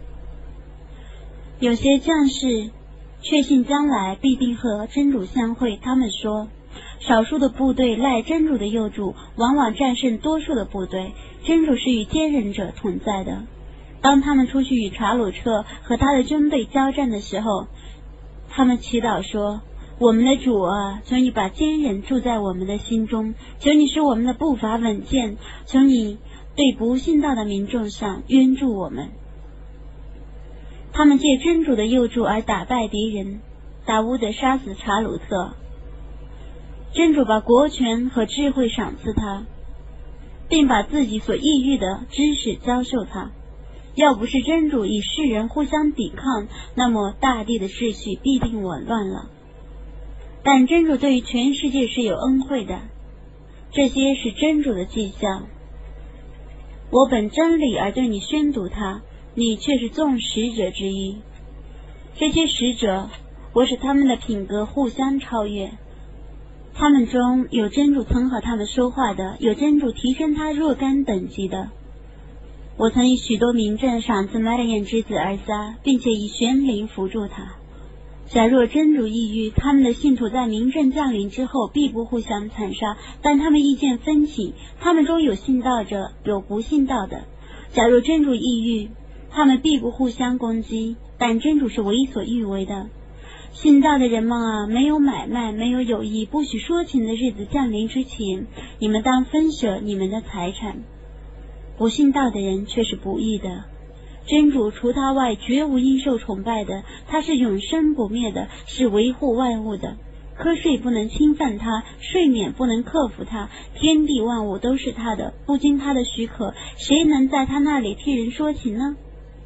有些将士确信将来必定和真主相会，他们说，少数的部队赖真主的佑助，往往战胜多数的部队，真主是与坚忍者同在的。当他们出去与查鲁特和他的军队交战的时候，他们祈祷说，我们的主啊，求你把坚忍住在我们的心中，求你使我们的步伐稳健，求你对不信道的民众上援助我们。他们借真主的佑助而打败敌人，达乌德杀死查鲁特，真主把国权和智慧赏赐他，并把自己所抑郁的知识教授他。要不是真主与世人互相抵抗，那么大地的秩序必定紊乱了。但真主对于全世界是有恩惠的，这些是真主的迹象。我本真理而对你宣读它，你却是众使者之一。这些使者，我使他们的品格互相超越。他们中有真主曾和他们说话的，有真主提升他若干等级的。我曾以许多名证赏赐麦勒燕之子尔撒，并且以玄灵扶助他。假若真主抑郁，他们的信徒在民政降临之后必不互相残杀，但他们意见分歧，他们中有信道者，有不信道的。假若真主抑郁，他们必不互相攻击，但真主是为所欲为的。信道的人们啊，没有买卖，没有友谊，不许说情的日子降临之前，你们当分舍你们的财产。不信道的人却是不义的。真主除他外绝无应受崇拜的，他是永生不灭的，是维护万物的。瞌睡不能侵犯他，睡眠不能克服他，天地万物都是他的，不经他的许可，谁能在他那里替人说情呢？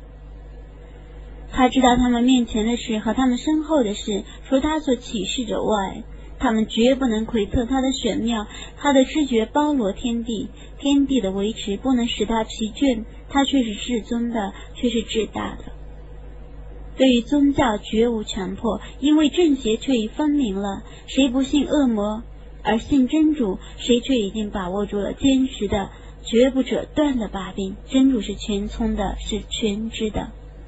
他知道他们面前的事和他们身后的事，除他所启示者外，他们绝不能窥测他的玄妙。他的知觉包罗天地，天地的维持不能使他疲倦，他却是至尊的，却是至大的。对于宗教绝无强迫，因为正邪却已分明了。谁不信恶魔而信真主，谁却已经把握住了坚实的绝不折断的把柄。真主是全聪的，是全知的。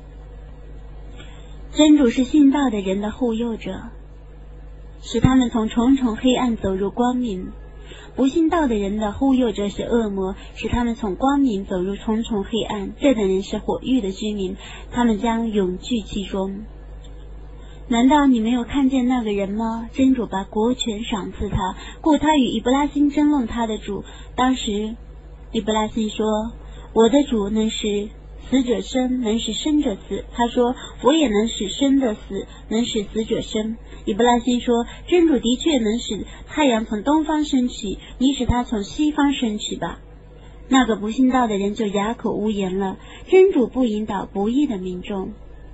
真主是信道的人的护佑者，使他们从重重黑暗走入光明。不信道的人的护佑者是恶魔，使他们从光明走入重重黑暗。这等人是火狱的居民，他们将永居其中。难道你没有看见那个人吗？真主把国权赏赐他，故他与以布拉辛争论他的主。当时以布拉辛说，我的主能使死者生，能使生者死。他说我也能使生的死，能使死者生。以布拉欣说，真主的确能使太阳从东方升起，你使它从西方升起吧。那个不信道的人就哑口无言了。真主不引导不义的民众。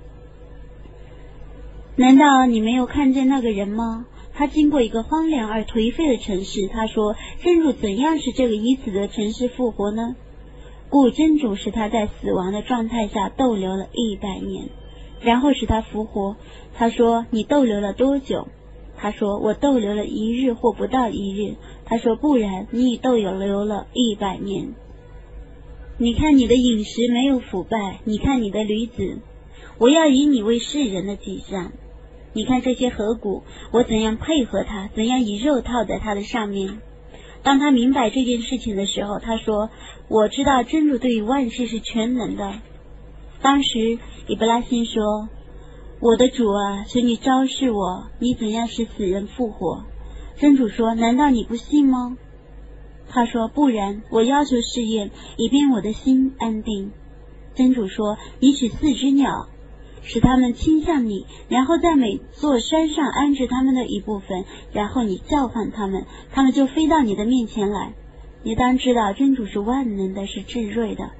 难道你没有看见那个人吗？他经过一个荒凉而颓废的城市，他说真主怎样使这个已死的城市复活呢？故真主使他在死亡的状态下逗留了一百年，然后使他复活。他说你逗留了多久？他说我逗留了一日或不到一日。他说不然，你已逗留了一百年。你看你的饮食没有腐败，你看你的驴子，我要以你为世人的迹象。你看这些河谷，我怎样配合它，怎样以肉套在它的上面。当他明白这件事情的时候，他说我知道真主对于万事是全能的。当时以布拉欣说，我的主啊，求你昭示我，你怎样使死人复活。真主说，难道你不信吗？他说不然，我要求试验，以便我的心安定。真主说，你使四只鸟，使它们倾向你，然后在每座山上安置它们的一部分，然后你叫唤它们，它们就飞到你的面前来。你当知道真主是万能的，是至睿的。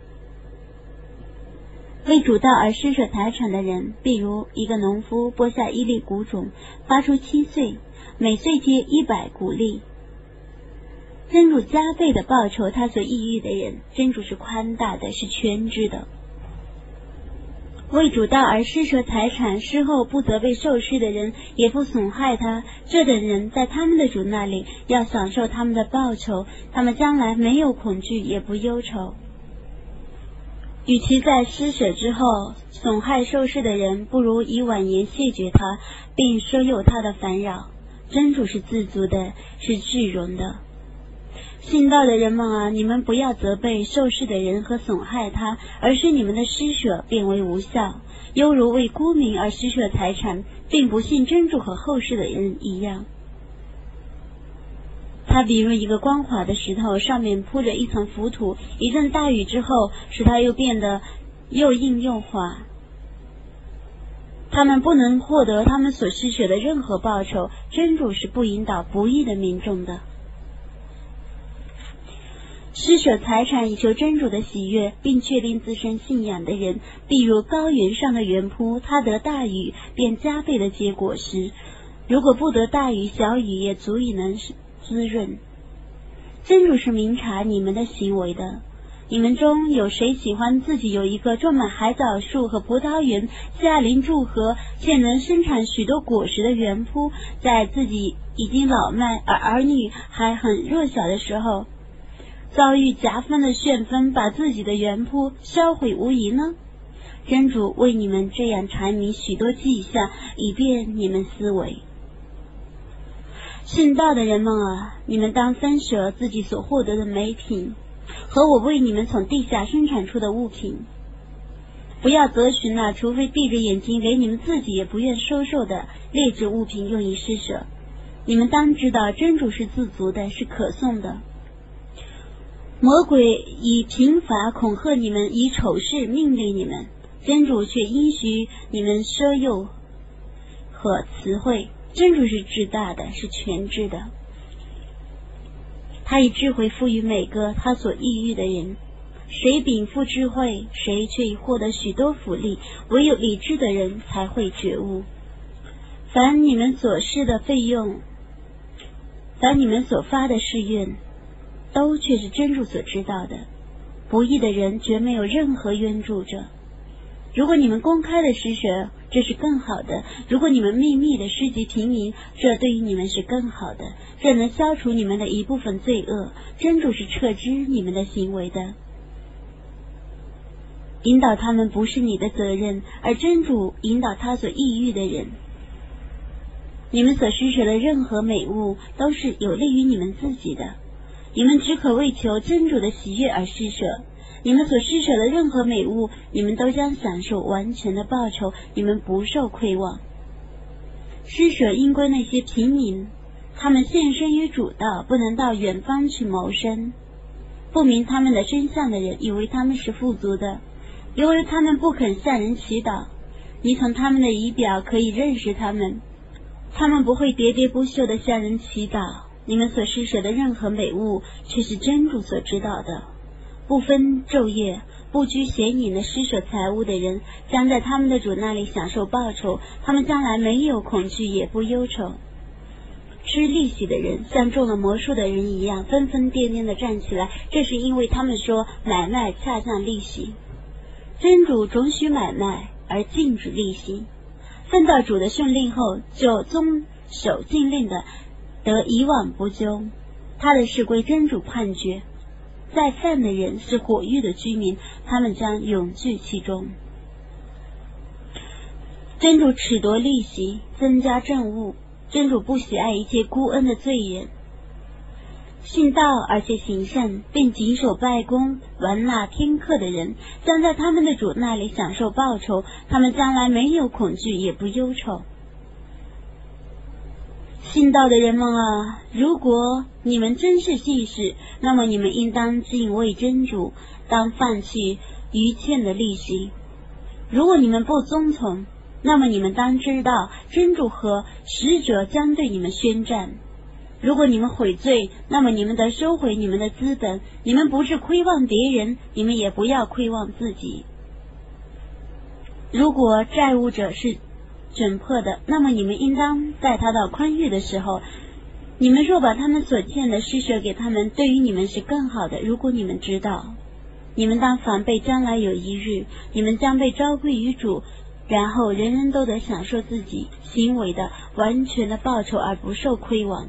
为主道而施舍财产的人，比如一个农夫播下一粒谷种，发出七穗，每穗皆一百谷粒，真主加倍的报酬他所抑郁的人。真主是宽大的，是全知的。为主道而施舍财产，事后不责备受施的人，也不损害他，这等人在他们的主那里要享受他们的报酬，他们将来没有恐惧，也不忧愁。与其在施舍之后损害受施的人，不如以婉言谢绝他，并收诱他的烦扰。真主是自足的，是至荣的。信道的人们啊，你们不要责备受施的人和损害他，而是你们的施舍变为无效，犹如为孤民而施舍财产，并不信真主和后世的人一样。它比如一个光滑的石头，上面铺着一层浮土，一阵大雨之后，使它又变得又硬又滑。他们不能获得他们所施舍的任何报酬，真主是不引导不义的民众的。施舍财产以求真主的喜悦，并确定自身信仰的人，比如高原上的园圃，他得大雨便加倍的结果实，如果不得大雨，小雨也足以能滋润。真主是明察你们的行为的。你们中有谁喜欢自己有一个种满海藻树和葡萄园，驾临注河，且能生产许多果实的园圃，在自己已经老迈而儿女还很弱小的时候，遭遇夹风的旋风，把自己的园圃销毁无疑呢？真主为你们这样阐明许多迹象，以便你们思维。信道的人们啊，你们当分舍自己所获得的美品和我为你们从地下生产出的物品，不要择寻那除非闭着眼睛连你们自己也不愿收受的劣质物品用以施舍。你们当知道真主是自足的，是可颂的。魔鬼以贫乏恐吓你们，以丑事命令你们，真主却应许你们奢诱和词汇。真主是至大的，是全知的。他以智慧赋予每个他所抑郁的人，谁禀赋智慧，谁却已获得许多福利，唯有理智的人才会觉悟。凡你们所施的费用，凡你们所发的誓愿，都却是真主所知道的。不义的人绝没有任何援助者。如果你们公开的施舍，这是更好的；如果你们秘密的施及平民，这对于你们是更好的。这能消除你们的一部分罪恶。真主是彻知你们的行为的。引导他们不是你的责任，而真主引导他所抑郁的人。你们所施舍的任何美物，都是有利于你们自己的。你们只可为求真主的喜悦而施舍。你们所施舍的任何美物，你们都将享受完全的报酬，你们不受亏望。施舍应归那些平民，他们献身于主道，不能到远方去谋生。不明他们的真相的人以为他们是富足的， 因为他们不肯向人祈祷。你从他们的仪表可以认识他们，他们不会喋喋不休地向人祈祷。你们所施舍的任何美物，却是真主所知道的。不分昼夜，不拘显影的施舍财物的人，将在他们的主那里享受报酬，他们将来没有恐惧，也不忧愁。吃利息的人像中了魔术的人一样，纷纷颠颠地站起来，这是因为他们说买卖恰像利息。真主准许买卖而禁止利息，奉到主的训令后就遵守禁令的，得以往不咎。他的事归真主判决，再犯的人是火狱的居民，他们将永居其中。真主褫夺利息，增加政务。真主不喜爱一切孤恩的罪人。信道而且行善，并谨守拜功、玩纳天课的人，将在他们的主那里享受报酬，他们将来没有恐惧，也不忧愁。信道的人们啊，如果你们真是信士，那么你们应当敬畏真主，当放弃逾欠的利息。如果你们不遵从，那么你们当知道，真主和使者将对你们宣战。如果你们悔罪，那么你们得收回你们的资本，你们不是亏望别人，你们也不要亏望自己。如果债务者是窘迫的，那么你们应当带他到宽裕的时候，你们若把他们所欠的施舍给他们，对于你们是更好的。如果你们知道，你们当防备将来有一日，你们将被召归于主，然后人人都得享受自己行为的完全的报酬，而不受亏枉。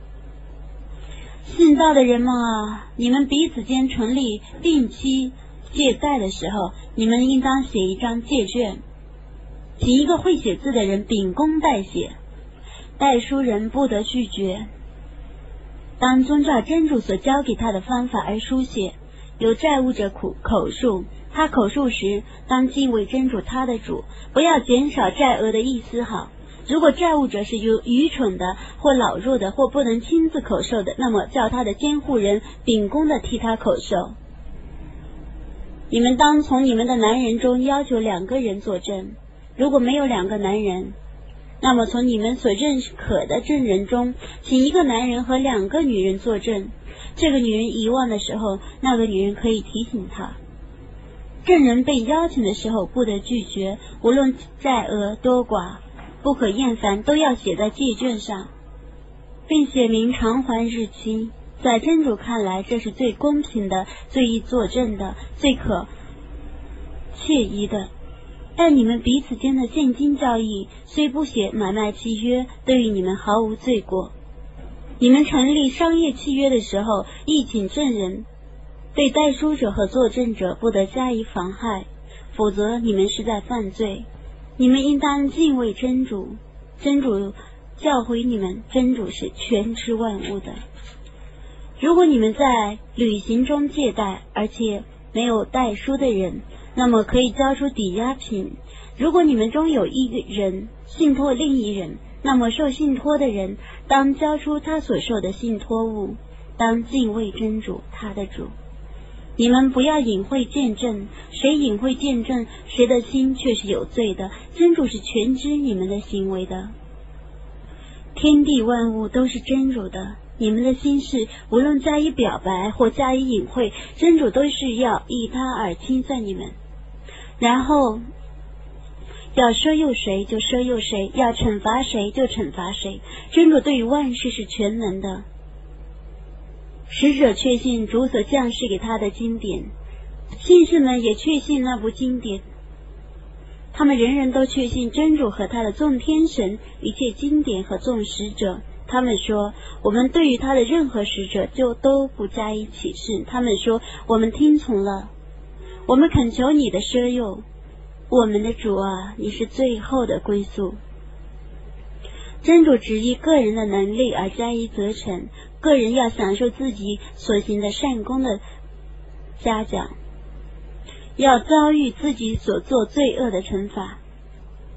信道的人们啊，你们彼此间成立定期借贷的时候，你们应当写一张借券，请一个会写字的人秉公代写，代书人不得拒绝。当遵照真主所教给他的方法而书写，有债务者口口述，他口述时当敬畏真主他的主，不要减少债额的一丝毫。如果债务者是有愚蠢的或老弱的或不能亲自口授的，那么叫他的监护人秉公的替他口授。你们当从你们的男人中要求两个人作证，如果没有两个男人，那么从你们所认可的证人中请一个男人和两个女人作证。这个女人遗忘的时候，那个女人可以提醒她。证人被邀请的时候不得拒绝，无论债额多寡，不可厌烦，都要写在借券上，并写明偿还日期。在真主看来，这是最公平的、最易作证的、最可惬意的。但你们彼此间的现金交易虽不写买卖契约，对于你们毫无罪过。你们成立商业契约的时候，亦请证人，对代书者和作证者不得加以妨害，否则你们是在犯罪。你们应当敬畏真主，真主教诲你们，真主是全知万物的。如果你们在旅行中借贷，而且没有代书的人，那么可以交出抵押品。如果你们中有一个人信托另一人，那么受信托的人当交出他所受的信托物，当敬畏真主他的主。你们不要隐晦见证，谁隐晦见证，谁的心却是有罪的。真主是全知你们的行为的。天地万物都是真主的，你们的心事无论加以表白或加以隐晦，真主都是要依他而清算你们。然后要赦宥谁就赦宥谁，要惩罚谁就惩罚谁。真主对于万事是全能的。使者确信主所降示给他的经典，信士们也确信那部经典。他们人人都确信真主和他的众天神，一切经典和众使者。他们说，我们对于他的任何使者就都不加以启示。他们说，我们听从了，我们恳求你的赦宥，我们的主啊，你是最后的归宿。真主只依个人的能力而加以责惩，个人要享受自己所行的善功的嘉奖，要遭遇自己所做罪恶的惩罚。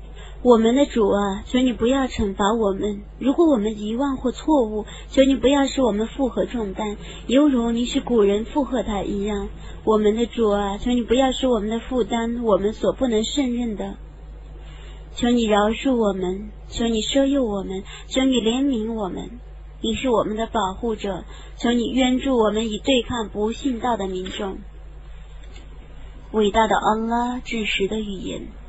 我们的主啊，求你不要惩罚我们，如果我们遗忘或错误，求你不要使我们负荷重担，犹如你使古人负荷它一样。我们的主啊，求你不要使我们的负担我们所不能胜任的。求你饶恕我们，求你赦宥我们，求你怜悯我们，你是我们的保护者，求你援助我们以对抗不信道的民众。伟大的安拉，至实的语言。